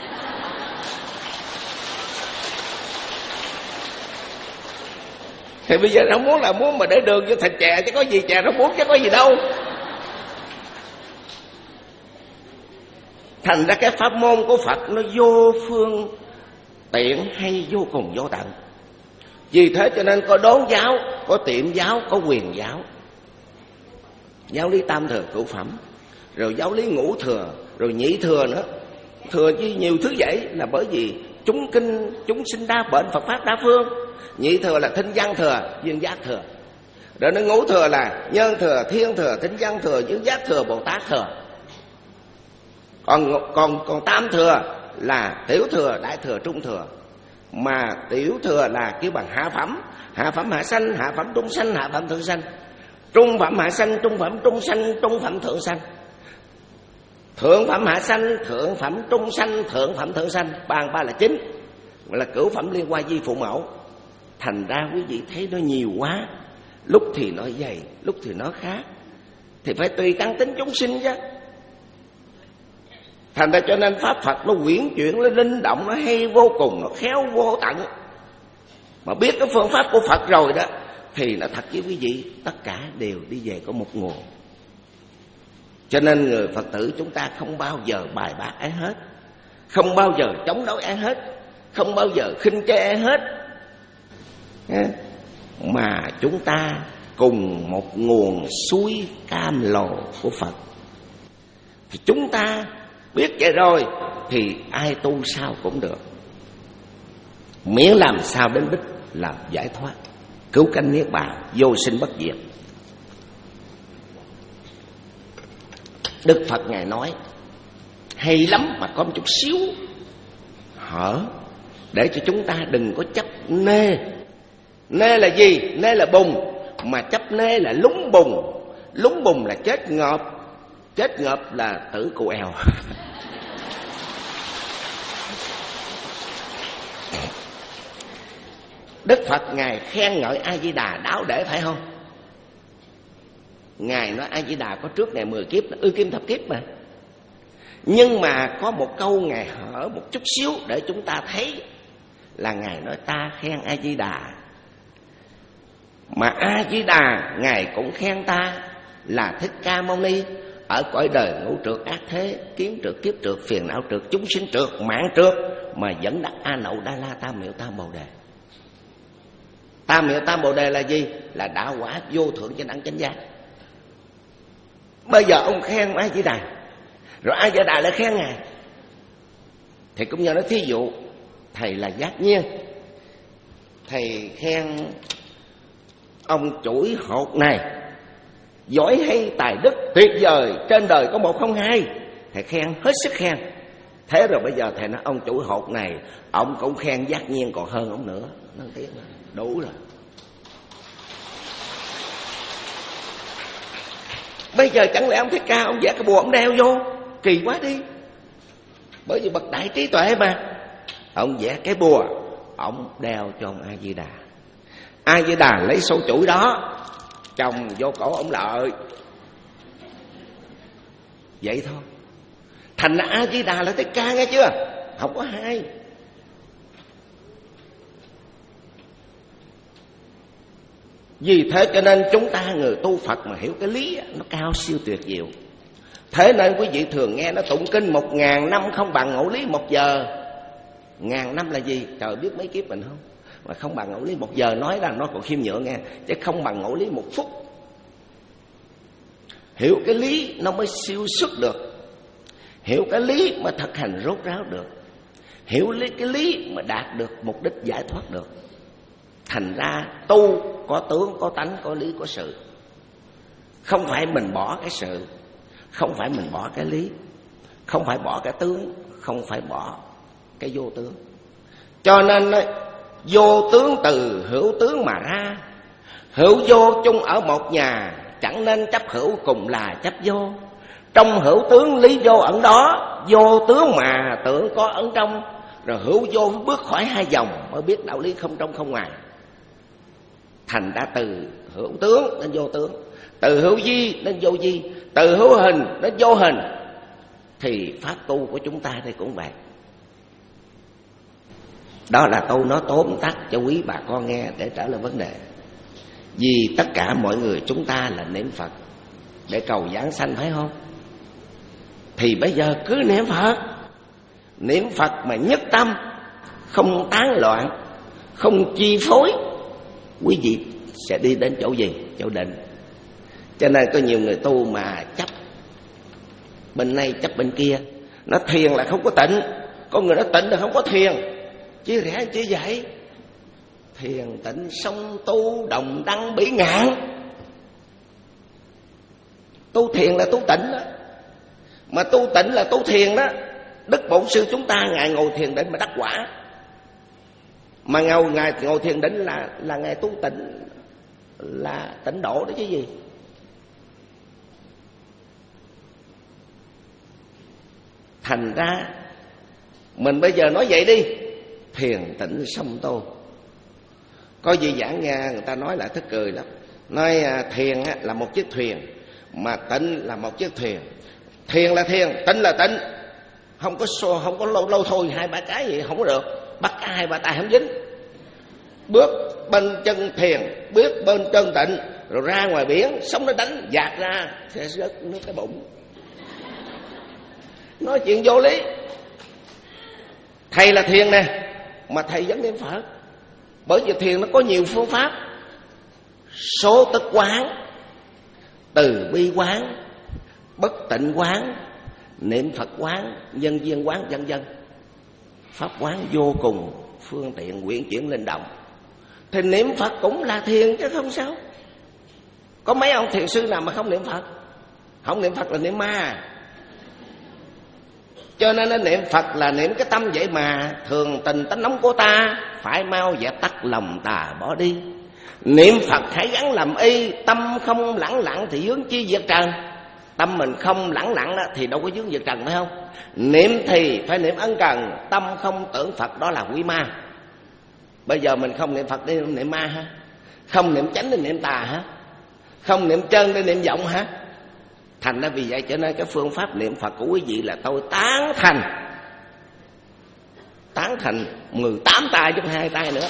Thì bây giờ rau muống là muống mà để đường vô thịt chè, chứ có gì chè rau muống chứ có gì đâu. Thành ra cái pháp môn của Phật nó vô phương tiện hay vô cùng vô tận. Vì thế cho nên có đốn giáo, có tiệm giáo, có quyền giáo. Giáo lý tam thừa cửu phẩm, rồi giáo lý ngũ thừa, rồi nhị thừa nữa. Thừa chứ nhiều thứ vậy là bởi vì chúng kinh chúng sinh đa bệnh, Phật pháp đa phương. Nhị thừa là thinh văn thừa, duyên giác thừa. Rồi nó ngũ thừa là nhân thừa, thiên thừa, thinh văn thừa, duyên giác thừa, Bồ Tát thừa. Còn còn còn tam thừa là tiểu thừa, đại thừa, trung thừa. Mà tiểu thừa là kêu bằng hạ phẩm, hạ phẩm hạ sanh, hạ phẩm trung sanh, hạ phẩm thượng sanh. Trung phẩm hạ sanh, trung phẩm trung sanh, trung phẩm thượng sanh. Thượng phẩm hạ sanh, thượng phẩm trung sanh, thượng phẩm thượng sanh. Ba ba là chín, là cửu phẩm liên quan di phụ mẫu. Thành ra quý vị thấy nó nhiều quá, lúc thì nó dày, lúc thì nó khác, thì phải tùy căn tính chúng sinh chứ. Thành ra cho nên pháp Phật nó quyển chuyển, nó linh động, nó hay vô cùng, nó khéo vô tận. Mà biết cái phương pháp của Phật rồi đó, thì nó thật với quý vị, tất cả đều đi về có một nguồn. Cho nên người Phật tử chúng ta không bao giờ bài bác ai hết, không bao giờ chống đối ai hết, không bao giờ khinh chê ai hết, mà chúng ta cùng một nguồn suối cam lồ của Phật. Thì chúng ta biết vậy rồi thì ai tu sao cũng được, miễn làm sao đến đích là giải thoát, cứu cánh niết bàn, vô sinh bất diệt. Đức Phật Ngài nói hay lắm mà có một chút xíu hở, để cho chúng ta đừng có chấp nê. Nê là gì? Nê là bùn, mà chấp nê là lúng bùn. Lúng bùn là chết ngợp, chết ngợp là tử cụ èo. Đức Phật Ngài khen ngợi A Di Đà đáo để, phải không? Ngài nói A Di Đà có trước Ngài mười kiếp, ư kim thập kiếp mà. Nhưng mà có một câu Ngài hở một chút xíu để chúng ta thấy là Ngài nói ta khen A Di Đà, mà A Di Đà Ngài cũng khen ta là Thích Ca Mâu Ni, ở cõi đời ngũ trượt ác thế, kiến trượt, kiếp trượt, phiền não trượt, chúng sinh trượt, mạng trượt, mà vẫn đắc A Nậu Đa La Tam Miệu Tam Bồ Đề. Tam Miệu Tam Bồ Đề là gì? Là đạo quả vô thượng chánh đẳng chánh giác. Bây giờ ông khen A Di Đà, rồi A Di Đà lại khen Ngài, thì cũng như nói thí dụ thầy là Giác Nhiên, thầy khen ông chuỗi hột này giỏi hay tài đức tuyệt vời, trên đời có một không hai, thầy khen hết sức khen. Thế rồi bây giờ thầy nói ông chuỗi hột này, ông cũng khen Giác Nhiên còn hơn ông nữa, nó tiếc là đủ rồi. Bây giờ chẳng lẽ ông Thích Ca ông vẽ cái bùa ông đeo vô, kỳ quá đi. Bởi vì bậc đại trí tuệ mà, ông vẽ cái bùa ông đeo cho ông A Di Đà. A Di Đà lấy số chuỗi đó chồng vô cổ ông Lợi, vậy thôi. Thành ra A Di Đà là Thích Ca, nghe chưa? Không có hai. Vì thế cho nên chúng ta người tu Phật mà hiểu cái lý nó cao siêu tuyệt diệu. Thế nên quý vị thường nghe nó tụng kinh một ngàn năm không bằng ngẫu lý một giờ. Ngàn năm là gì? Trời biết mấy kiếp mình không? Mà không bằng ngẫu lý một giờ nói ra nó còn khiêm nhượng nghe, chứ không bằng ngẫu lý một phút. Hiểu cái lý nó mới siêu xuất được, hiểu cái lý mà thực hành rốt ráo được, hiểu lý cái lý mà đạt được mục đích giải thoát được. Thành ra tu có tướng, có tánh, có lý, có sự. Không phải mình bỏ cái sự, không phải mình bỏ cái lý, không phải bỏ cái tướng, không phải bỏ cái vô tướng. Cho nên vô tướng từ hữu tướng mà ra, hữu vô chung ở một nhà, chẳng nên chấp hữu cùng là chấp vô. Trong hữu tướng lý vô ẩn đó, vô tướng mà tưởng có ẩn trong. Rồi hữu vô bước khỏi hai vòng mới biết đạo lý không trong không ngoài. Thành ra từ hữu tướng đến vô tướng, từ hữu vi đến vô vi, từ hữu hình đến vô hình, thì pháp tu của chúng ta đây cũng vậy. Đó là tôi nói tóm tắt cho quý bà con nghe để trả lời vấn đề. Vì tất cả mọi người chúng ta là niệm Phật để cầu giảng sanh, phải không? Thì bây giờ cứ niệm Phật, niệm Phật mà nhất tâm, không tán loạn, không chi phối, quý vị sẽ đi đến chỗ gì? Chỗ định. Cho nên có nhiều người tu mà chấp bên này chấp bên kia. Nó thiền là không có tịnh, có người nó tịnh là không có thiền. Chia rẽ chỉ vậy. Thiền tịnh song tu, đồng đăng bỉ ngạn. Tu thiền là tu tịnh đó, mà tu tịnh là tu thiền đó. Đức Bổn Sư chúng ta ngài ngồi thiền định mà đắc quả, mà ngồi ngài ngồi thiền định là là ngài tu tịnh, là tịnh độ đó chứ gì. Thành ra mình bây giờ nói vậy đi, thiền tịnh song tu. Có gì giảng nghe người ta nói là tức cười lắm. Nói thiền là một chiếc thuyền, mà tịnh là một chiếc thuyền. Thiền là thiền, tịnh là tịnh. Không có xô, không có lâu lâu thôi hai ba cái gì không có được. Bắt hai ba tay không dính. Bước bên chân thiền, bước bên chân tịnh, rồi ra ngoài biển, sóng nó đánh dạt ra sẽ rớt nước cái bụng. Nói chuyện vô lý. Thầy là thiền nè, mà thầy vẫn niệm Phật. Bởi vì thiền nó có nhiều phương pháp: số tức quán, từ bi quán, bất tịnh quán, niệm Phật quán, nhân duyên quán, vân vân. Pháp quán vô cùng phương tiện quyển chuyển linh động. Thì niệm Phật cũng là thiền chứ không sao. Có mấy ông thiền sư nào mà không niệm Phật? Không niệm Phật là niệm ma. Cho nên nó niệm Phật là niệm cái tâm vậy mà. Thường tình tánh nóng của ta, phải mau dẹp tắt lòng tà bỏ đi. Niệm Phật hãy gắn làm y, tâm không lẳng lặng thì vướng chi việc trần. Tâm mình không lẳng lặng đó thì đâu có vướng việc trần, phải không? Niệm thì phải niệm ân cần, tâm không tưởng Phật đó là quỷ ma. Bây giờ mình không niệm Phật để niệm ma hả? Không niệm chánh để niệm tà hả? Không niệm chân để niệm vọng hả? Thành ra vì vậy cho nên cái phương pháp niệm Phật của quý vị là tôi tán thành. Tán thành mười tám tay chứ hai tay nữa.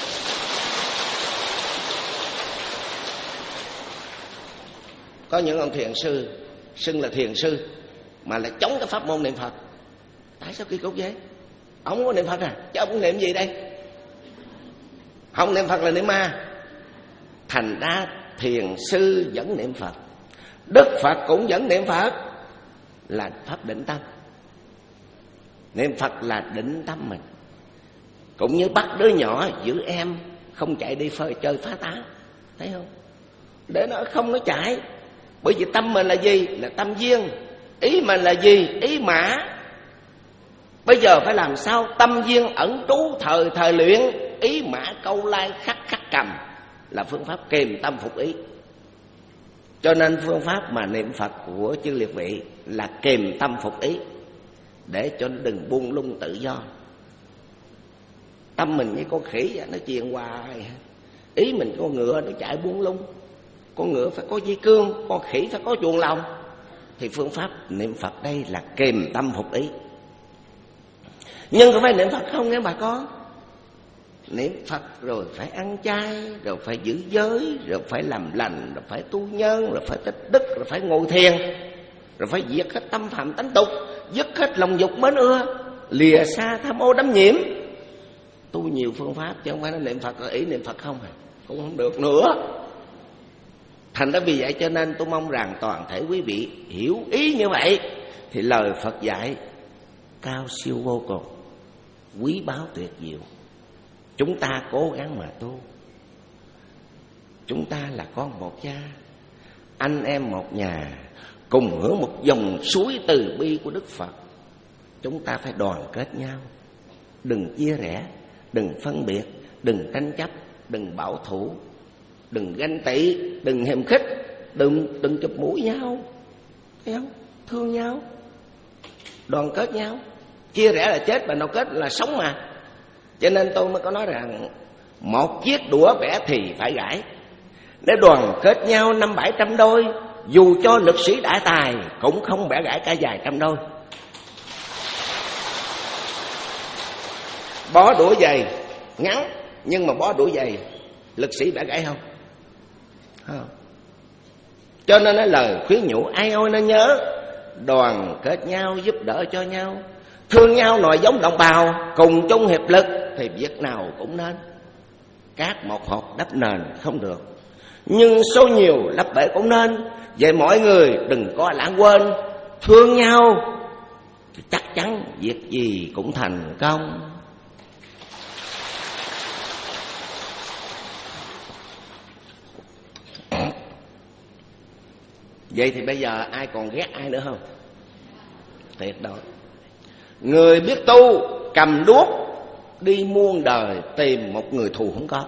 Có những ông thiền sư xưng là thiền sư mà lại chống cái pháp môn niệm Phật. Tại sao kỳ cục vậy? Ông không có niệm Phật à? Chứ ông niệm gì đây? Không niệm Phật là niệm ma. Thành ra thiền sư vẫn niệm Phật, Đức Phật cũng vẫn niệm Phật, là pháp định tâm. Niệm Phật là định tâm mình. Cũng như bắt đứa nhỏ giữ em không chạy đi phơi chơi phá tá, thấy không? Để nó không nó chạy. Bởi vì tâm mình là gì? Là tâm duyên. Ý mình là gì? Ý mã. Bây giờ phải làm sao tâm duyên ẩn trú thời thời luyện, ý mã câu lai khắc khắc cầm, là phương pháp kềm tâm phục ý. Cho nên phương pháp mà niệm Phật của chư liệt vị là kềm tâm phục ý, để cho nó đừng buông lung tự do. Tâm mình như con khỉ vậy, nó truyền hoài. Ý mình con ngựa nó chạy buông lung. Con ngựa phải có dây cương, con khỉ phải có chuồng lồng. Thì phương pháp niệm Phật đây là kềm tâm phục ý. Nhưng có phải niệm Phật không nghe bà con? Niệm Phật rồi phải ăn chay, rồi phải giữ giới, rồi phải làm lành, rồi phải tu nhân, rồi phải tích đức, rồi phải ngồi thiền, rồi phải diệt hết tâm phạm tánh tục, dứt hết lòng dục mến ưa, lìa xa tham ô đắm nhiễm. Tu nhiều phương pháp chứ không phải nó niệm Phật rồi ý niệm Phật không à, cũng không được nữa. Thành ra vì vậy cho nên tôi mong rằng toàn thể quý vị hiểu ý như vậy, thì lời Phật dạy cao siêu vô cùng, quý báu tuyệt diệu. Chúng ta cố gắng mà tu. Chúng ta là con một cha, anh em một nhà, cùng hưởng một dòng suối từ bi của Đức Phật. Chúng ta phải đoàn kết nhau, đừng chia rẽ, đừng phân biệt, đừng tranh chấp, đừng bảo thủ, đừng ganh tị, đừng hiềm khích, đừng đừng chụp mũi nhau, thấy không? Thương nhau, đoàn kết nhau. Chia rẽ là chết, mà đoàn kết là sống mà. Cho nên tôi mới có nói rằng một chiếc đũa bẻ thì phải gãy. Để đoàn kết nhau năm bảy trăm đôi, dù cho lực sĩ đại tài cũng không bẻ gãy cả vài trăm đôi. Bó đũa dày ngắn, nhưng mà bó đũa dày lực sĩ bẻ gãy không? Không. Cho nên nói lời khuyến nhủ ai ôi nên nhớ, đoàn kết nhau, giúp đỡ cho nhau, thương nhau nòi giống đồng bào, cùng chung hiệp lực thì việc nào cũng nên. Cát một hột đắp nền không được, nhưng số nhiều lấp bể cũng nên. Vậy mọi người đừng có lãng quên, thương nhau thì chắc chắn việc gì cũng thành công. Vậy thì bây giờ ai còn ghét ai nữa không? Tuyệt đối. Người biết tu cầm đuốc đi muôn đời tìm một người thù không có.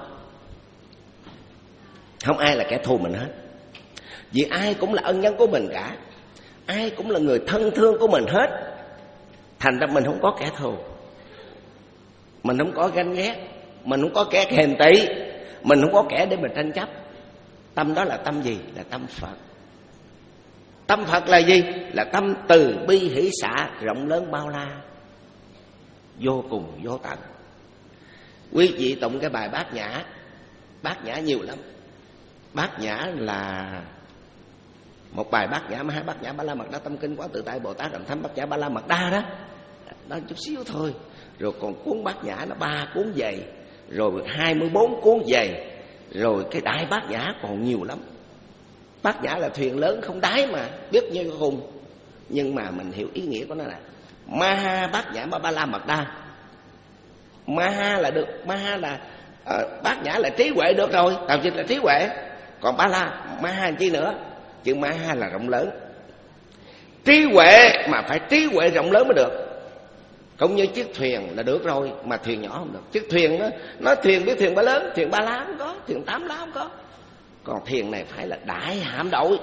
Không ai là kẻ thù mình hết. Vì ai cũng là ân nhân của mình cả, ai cũng là người thân thương của mình hết. Thành ra mình không có kẻ thù, mình không có ganh ghét, mình không có kẻ hèn tị, mình không có kẻ để mình tranh chấp. Tâm đó là tâm gì? Là tâm Phật. Tâm Phật là gì? Là tâm từ bi hỷ xả, rộng lớn bao la, vô cùng vô tận. Quý vị tụng cái bài Bát Nhã. Bát Nhã nhiều lắm. Bát Nhã là một bài Bát Nhã, mà hai Bát Nhã Ba La Mật Đa Tâm Kinh Quán Tự Tại Bồ Tát Đảnh Thánh Bát Nhã Ba La Mật Đa đó, đó chút xíu thôi. Rồi còn cuốn Bát Nhã nó ba cuốn dày, rồi hai mươi bốn cuốn dày, rồi cái Đại Bát Nhã còn nhiều lắm. Bát Nhã là thuyền lớn không đáy mà, biết như khùng. Nhưng mà mình hiểu ý nghĩa của nó là Maha Bát Nhã Ba La Mật Đa. Maha là được, Maha là uh, Bát Nhã là trí huệ được rồi, tạm dịch là trí huệ. Còn Ba La, Maha chi nữa? Chữ Maha là rộng lớn. Trí huệ mà phải trí huệ rộng lớn mới được. Cũng như chiếc thuyền là được rồi, mà thuyền nhỏ không được. Chiếc thuyền đó, nói thuyền biết thuyền ba lớn, thuyền ba lá không có, thuyền tám lá không có. Còn thuyền này phải là đại hạm đội,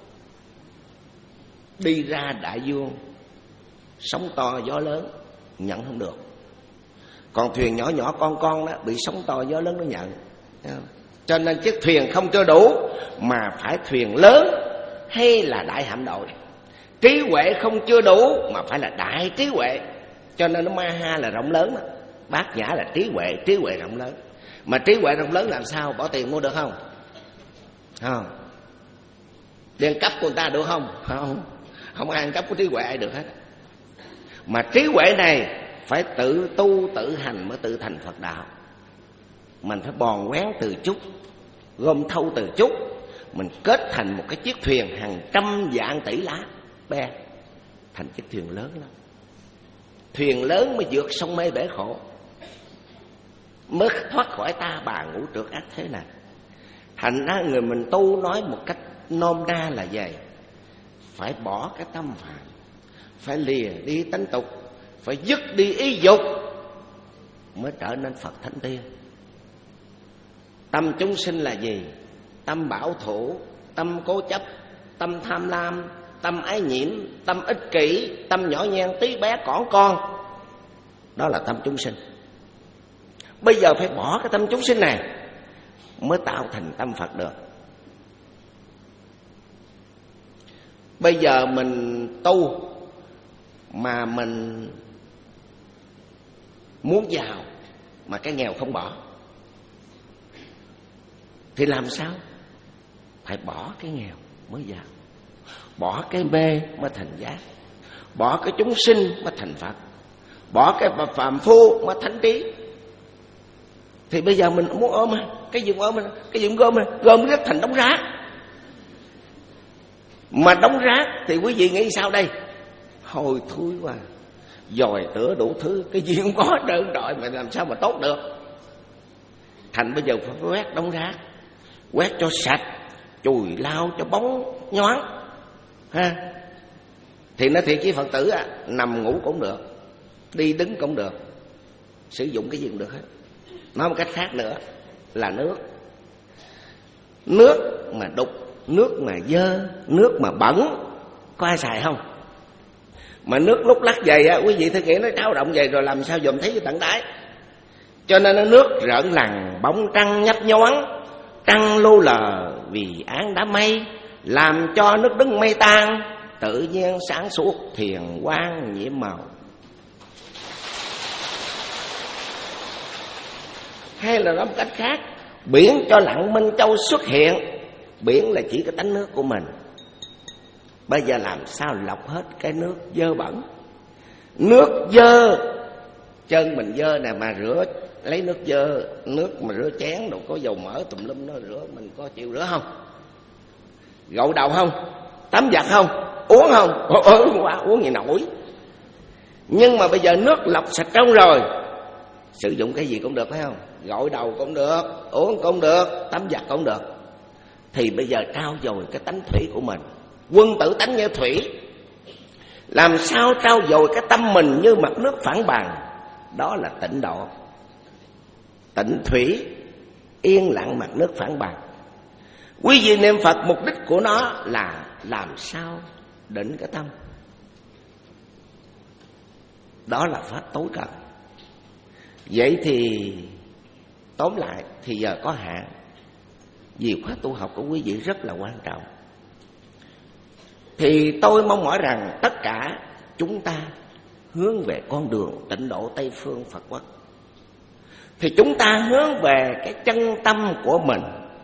đi ra đại dương, sóng to gió lớn, nhận không được. Còn thuyền nhỏ nhỏ con con đó, bị sóng to gió lớn nó nhận. Cho nên chiếc thuyền không cho đủ, mà phải thuyền lớn hay là đại hạm đội. Trí huệ không chưa đủ, mà phải là đại trí huệ. Cho nên nó Maha là rộng lớn đó. Bát Nhã là trí huệ, trí huệ rộng lớn. Mà trí huệ rộng lớn làm sao? Bỏ tiền mua được không? Không. Đi ăn cắp của người ta được không? Không. Không ai ăn cắp của trí huệ ai được hết. Mà trí huệ này phải tự tu tự hành mới tự thành Phật đạo. Mình phải bòn quén từ chút, gom thâu từ chút, mình kết thành một cái chiếc thuyền hàng trăm vạn tỷ lá be, thành chiếc thuyền lớn lắm. Thuyền lớn mới vượt sông mê bể khổ, mới thoát khỏi ta bà ngũ trượt ác thế này. Thành ra người mình tu nói một cách nôm na là vậy: phải bỏ cái tâm phạm, phải lìa đi tánh tục, phải dứt đi ý dục, mới trở nên Phật Thánh Tiên. Tâm chúng sinh là gì? Tâm bảo thủ, tâm cố chấp, tâm tham lam, tâm ái nhiễm, tâm ích kỷ, tâm nhỏ nhen tí bé cỏn con. Đó là tâm chúng sinh. Bây giờ phải bỏ cái tâm chúng sinh này mới tạo thành tâm Phật được. Bây giờ mình tu mà mình muốn giàu mà cái nghèo không bỏ thì làm sao? Phải bỏ cái nghèo mới giàu, bỏ cái mê mới thành giác, bỏ cái chúng sinh mới thành Phật, bỏ cái phàm phu mới thánh trí. Thì bây giờ mình muốn ôm cái gì ôm, cái gì gom gom rất thành đống rác. Mà đống rác thì quý vị nghĩ sao đây? Hồi thui quá, dòi tửa đủ thứ, cái gì cũng có trơn trọi, mà làm sao mà tốt được. Thành bây giờ phải quét đống rác, quét cho sạch, chùi lau cho bóng nhoáng ha. Thì nó thiệt với Phật tử à, nằm ngủ cũng được, đi đứng cũng được, sử dụng cái gì cũng được hết. Nói một cách khác nữa là nước. Nước mà đục, nước mà dơ, nước mà bẩn, có ai xài không? Mà nước lúc lắc vậy á, quý vị thử nghĩ nó trao động vậy rồi làm sao dòm thấy cái tận đáy. Cho nên nó nước rợn lằn, bóng trăng nhấp nhoáng, trăng lu lờ vì áng đám mây, làm cho nước đứng mây tan, tự nhiên sáng suốt thiền quang nhiễm màu. Hay là nói một cách khác, biển cho lặng Minh Châu xuất hiện. Biển là chỉ cái tánh nước của mình. Bây giờ làm sao lọc hết cái nước dơ bẩn. Nước dơ, chân mình dơ nè, mà rửa, lấy nước dơ, nước mà rửa chén đồ có dầu mỡ tùm lum nó rửa, mình có chịu rửa không? Gội đầu không? Tắm giặt không? Uống không? Uống quá, uống gì nổi. Nhưng mà bây giờ nước lọc sạch trong rồi, sử dụng cái gì cũng được phải không? Gội đầu cũng được, uống cũng được, tắm giặt cũng được. Thì bây giờ trao dồi cái tánh thủy của mình, Quân tử tánh như thủy. Làm sao trau dồi cái tâm mình như mặt nước phẳng bằng, đó là tịnh độ. Tịnh thủy, yên lặng mặt nước phẳng bằng. Quý vị niệm Phật mục đích của nó là làm sao định cái tâm. Đó là pháp tối cần. Vậy thì tóm lại thì giờ có hạn, vì khóa tu học của quý vị rất là quan trọng. Thì tôi mong mỏi rằng tất cả chúng ta hướng về con đường tịnh độ Tây Phương Phật Quốc. Thì chúng ta hướng về cái chân tâm của mình,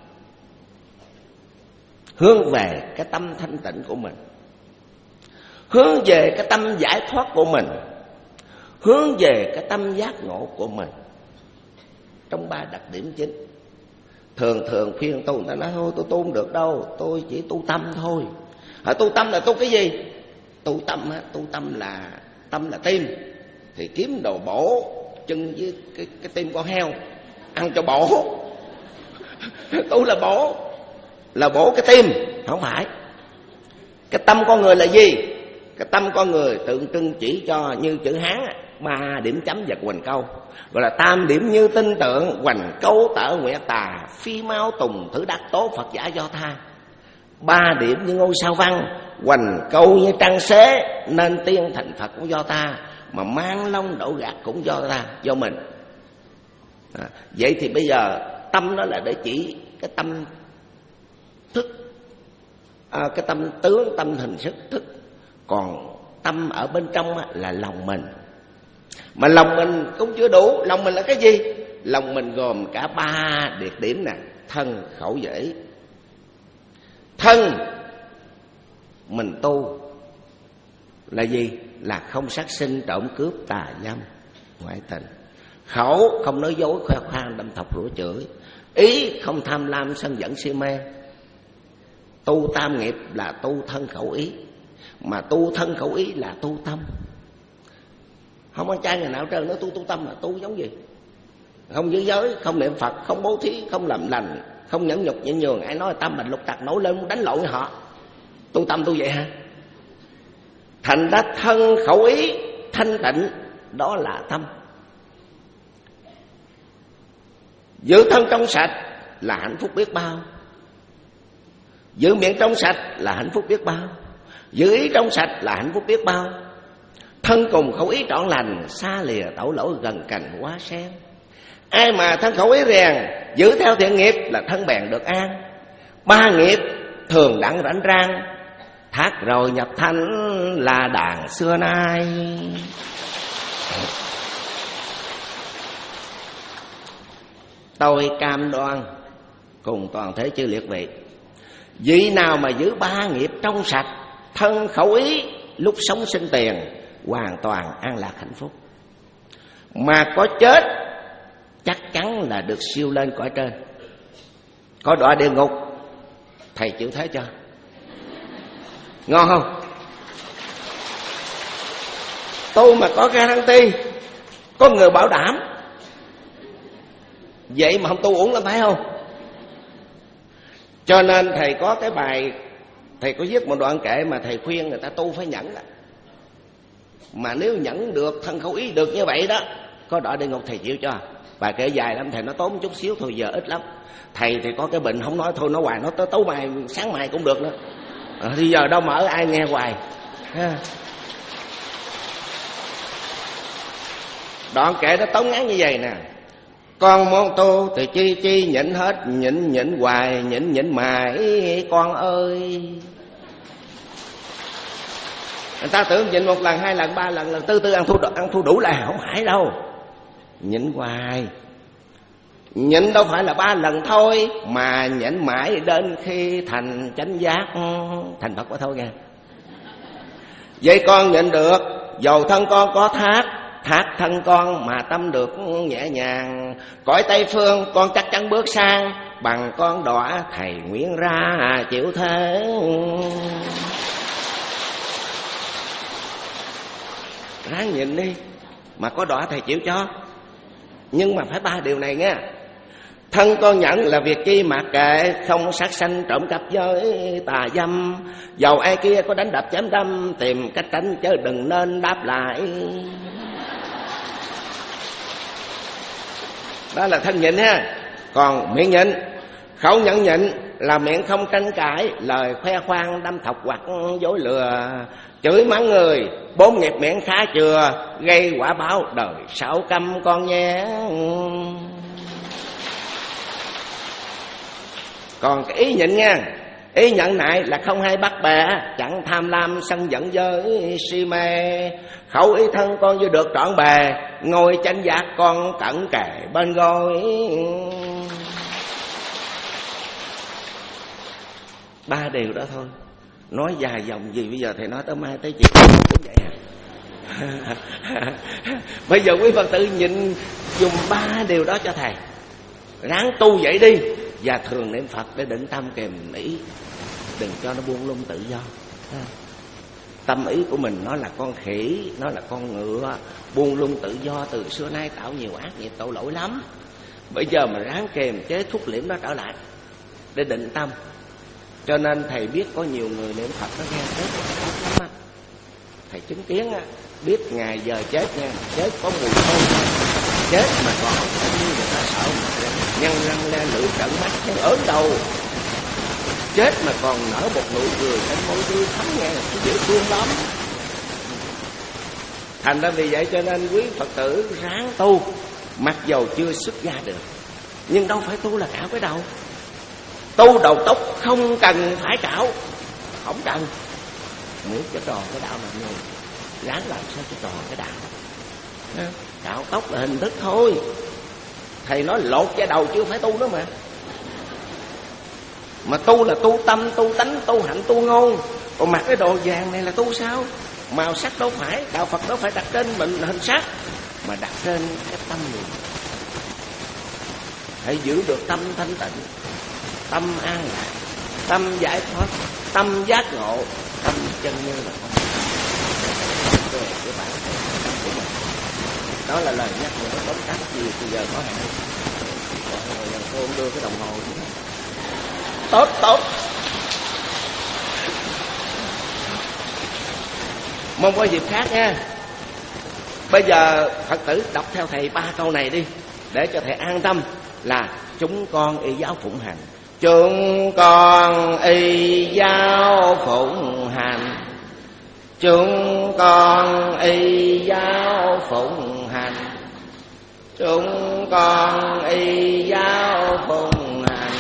hướng về cái tâm thanh tịnh của mình, hướng về cái tâm giải thoát của mình, hướng về cái tâm giác ngộ của mình. Trong ba đặc điểm chính. Thường thường khuyên tu, người ta nói thôi tôi tu không được đâu, tôi chỉ tu tâm thôi. Hỏi tu tâm là tu cái gì? Tu tâm á, tu tâm là tâm là tim, thì kiếm đồ bổ chân với cái, cái tim con heo ăn cho bổ. Tu là bổ, là bổ cái tim, không phải. Cái tâm con người là gì? Cái tâm con người tượng trưng chỉ cho như chữ Hán, ba điểm chấm và hoành câu, gọi là tam điểm như tinh tượng, hoành câu tở nguyệt tà, phi mau tùng thử đắc tố Phật giả do tha. Ba điểm như ngôi sao văn, hoành câu như trăng xế, nên tiên thành Phật cũng do ta, mà mang lông đậu gạt cũng do ta, do mình. À, vậy thì bây giờ tâm đó là để chỉ cái tâm thức, à, cái tâm tướng, tâm hình sức thức. Còn tâm ở bên trong là lòng mình. Mà lòng mình cũng chưa đủ. Lòng mình là cái gì? Lòng mình gồm cả ba đặc điểm nè: thân, khẩu, và ý. Thân mình tu là gì? Là không sát sinh, trộm cướp, tà dâm, ngoại tình. Khẩu không nói dối, khoe khoang, đâm thọc, rủa chửi. Ý không tham lam, sân giận, si mê. Tu tam nghiệp là tu thân khẩu ý. Mà tu thân khẩu ý là tu tâm. Không ăn chay ngày nào trơn nó tu tu tâm là tu giống gì? Không giữ giới, không niệm Phật, không bố thí, không làm lành, không nhẫn nhục nhịn nhường. Ai nói tâm mình lục tặc nổi lên muốn đánh lộn với họ. Tu tâm tu vậy hả? Thành ra thân khẩu ý thanh tịnh, đó là tâm. Giữ thân trong sạch là hạnh phúc biết bao. Giữ miệng trong sạch là hạnh phúc biết bao. Giữ ý trong sạch là hạnh phúc biết bao. Thân cùng khẩu ý trọn lành, xa lìa tẩu lỗi gần cành hoa sen. Ai mà thân khẩu ý rèn, giữ theo thiện nghiệp là thân bèn được an. Ba nghiệp thường đặng rảnh rang, thác rồi nhập thanh là đàn xưa nay. Tôi cam đoan cùng toàn thể chư liệt vị, vị nào mà giữ ba nghiệp trong sạch, thân khẩu ý, lúc sống sinh tiền hoàn toàn an lạc hạnh phúc. Mà có chết chắc chắn là được siêu lên cõi trên. Có đọa địa ngục, thầy chịu thế cho. Ngon không? Tu mà có guarantee, có người bảo đảm. Vậy mà không tu uổng lắm phải không? Cho nên thầy có cái bài, thầy có viết một đoạn kệ mà thầy khuyên người ta tu phải nhẫn đó. Mà nếu nhẫn được, thân khẩu ý được như vậy đó, có đọa địa ngục thầy chịu cho. Bài kệ dài lắm, thầy nói tốn chút xíu thôi, giờ ít lắm. Thầy thì có cái bệnh không nói thôi, nói hoài, nói tới tối mai sáng mai cũng được nữa. À, thì giờ đâu mở ai nghe hoài ha. Đoạn kệ nó tống ngắn như vậy nè: con muốn tu thì chi chi nhịn hết, nhịn nhịn hoài, nhịn nhịn mãi con ơi. Người ta tưởng nhịn một lần, hai lần, ba lần, lần tư tư ăn thu, ăn thu đủ là không phải đâu. Nhịn hoài. Nhịn đâu phải là ba lần thôi, mà nhịn mãi đến khi thành chánh giác, thành Phật quá thôi nghe. Vậy con nhịn được, dầu thân con có thác, thác thân con mà tâm được nhẹ nhàng. Cõi Tây Phương con chắc chắn bước sang, bằng con đọa thầy nguyện ra chịu thế. Ráng nhịn đi, mà có đọa thầy chịu cho. Nhưng mà phải ba điều này nghe: Thân con nhận là việc chi mặc kệ, không sát sanh trộm cắp với tà dâm. Dầu ai kia có đánh đập chém đâm, tìm cách tránh chứ đừng nên đáp lại. Đó là thân nhịn ha. Còn miệng nhịn, khẩu nhẫn nhịn là miệng không tranh cãi, lời khoe khoang đâm thọc hoặc dối lừa, chửi mắng người, bốn nghiệp miệng khá chưa, gây quả báo đời sáu căm con nhé. Còn cái ý nhịn nha, ý nhận nại là không hay bắt bè, chẳng tham lam sân giận với si mê. Khẩu ý thân con như được trọn bề, ngồi chánh giác con cẩn kề bên gối. Ba điều đó thôi. Nói dài dòng gì bây giờ thầy nói tới mai tới chiều cũng vậy à. Bây giờ quý Phật tử nhìn dùng ba điều đó cho thầy, ráng tu vậy đi, và thường niệm Phật để định tâm kèm ý, đừng cho nó buông lung tự do. Tâm ý của mình nó là con khỉ, nó là con ngựa, buông lung tự do từ xưa nay tạo nhiều ác nghiệp tội lỗi lắm. Bây giờ mà ráng kềm chế thúc liễm nó trở lại để định tâm. Cho nên thầy biết có nhiều người niệm Phật nó nghe chết tốt lắm á. Thầy chứng kiến á, biết ngày giờ chết nha, chết có mùi thơm, chết mà còn như người ta sợ mà nhăn răng le lưỡi trận mắt thấy ớn đầu. Chết mà còn nở một nụ cười trên môi tươi thắm nghe là dễ thương lắm. Thành ra vì vậy cho nên quý Phật tử ráng tu, mặc dầu chưa xuất gia được, nhưng đâu phải tu là cạo cái đầu. Tu đầu tóc không cần phải cạo, không cần. Muốn cho tròn cái đạo này người ráng làm sao cho tròn cái đạo. Cạo tóc là hình thức thôi. Thầy nói lột da đầu chưa phải tu nữa mà. Mà tu là tu tâm, tu tánh, tu hạnh, tu ngôn. Còn mặc cái đồ vàng này là tu sao? Màu sắc đâu phải, đạo Phật đâu phải đặt trên mình hình sắc, mà đặt trên cái tâm mình. Hãy giữ được tâm thanh tịnh, tâm an lạc, tâm giải thoát, tâm giác ngộ, tâm chân như là con về cái bản thân của mình. Đó là lời nhắc nhở tóm tắt gì bây giờ có hạn. Rồi cô đưa cái đồng hồ tốt tốt. Mong có dịp khác nha. Bây giờ Phật tử đọc theo thầy ba câu này đi, để cho thầy an tâm là chúng con y giáo phụng hành. Chúng con y giáo phụng hành, chúng con y giáo phụng hành, chúng con y giáo phụng hành.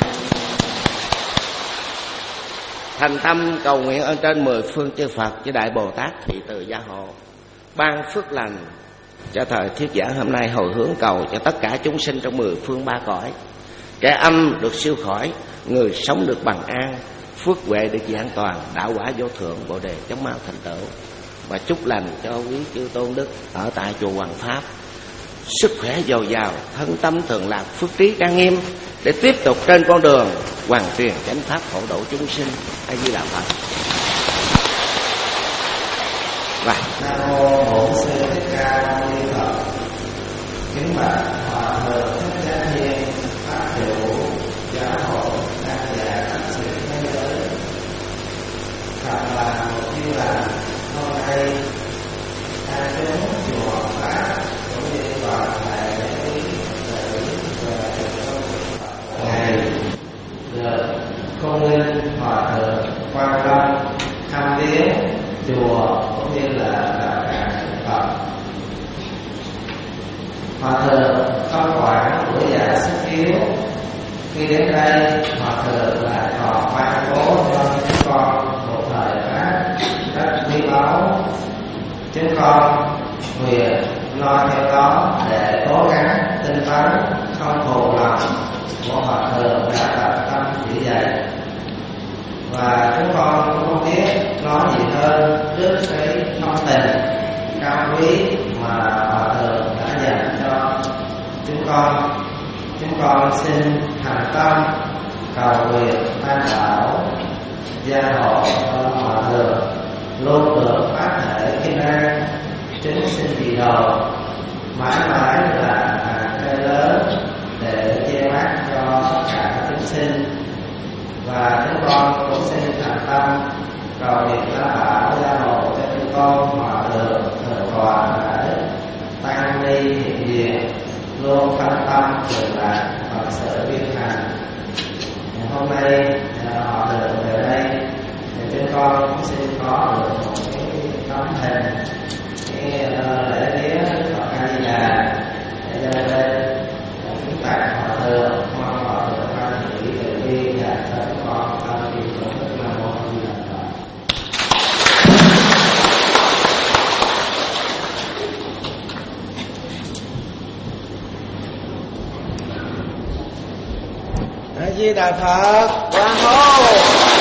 Thành tâm cầu nguyện ơn trên mười phương chư Phật với Đại Bồ Tát Thị Từ Gia Hộ ban phước lành cho thời thuyết giảng hôm nay, hồi hướng cầu cho tất cả chúng sinh trong mười phương ba cõi, kẻ âm được siêu khỏi, người sống được bằng an, phước huệ được vạn toàn, đạo quả vô thượng, bồ đề chóng mau thành tựu. Và chúc lành cho quý chư tôn đức ở tại chùa Hoàng Pháp sức khỏe dồi dào, thân tâm thường lạc, phước trí trang nghiêm, để tiếp tục trên con đường hoàn truyền chánh pháp hộ độ chúng sinh. A Di Đà Phật. Và Nam mô Bổn Sư Thích Ca Mâu Ni Phật. Kính bạch Hòa thượng Thích Giác Nhiên, Pháp hiệu giáo hội tác giả các sự thế giới. Thật là một duyên lành hôm nay ta đến chùa Pháp cũng như toàn thể quý Phật tử và trong ngày được Công linh Hòa thượng quan tâm thăm viếng chùa cũng như là đạo tràng Phật. Hòa thượng không quản tuổi già sức yếu, khi đến đây Hòa thượng lại còn ban bố cho chúng con một lời pháp rất quý báu. Chúng con nguyện lo theo đó để cố gắng tinh tấn, không phụ lòng của Hòa thượng đã tập tâm chỉ dạy. Và chúng con cũng không biết nói gì hơn trước cái thông tình cao quý mà Hòa thượng đã dành cho chúng con. Chúng con xin thành tâm cầu nguyện Tam Bảo gia hộ cho Hòa thượng luôn được phát thể kim an, chúng sinh tỳ đồ, mãi mãi là hàng cây lớn để che mắt cho luôn phân tâm dừng lại vào sự viên hành. Hôm nay họ được về đây thì chúng con cũng xin có được một cái tấm hình cái lễ vía Phật A Di Đà để lên lên chúng ta họ thường mong họ được ban hỷ từ bi và cho chúng con tâm niệm của Đức Nam Mô A Di Đà Phật. A Di Đà Phật. Quang hô.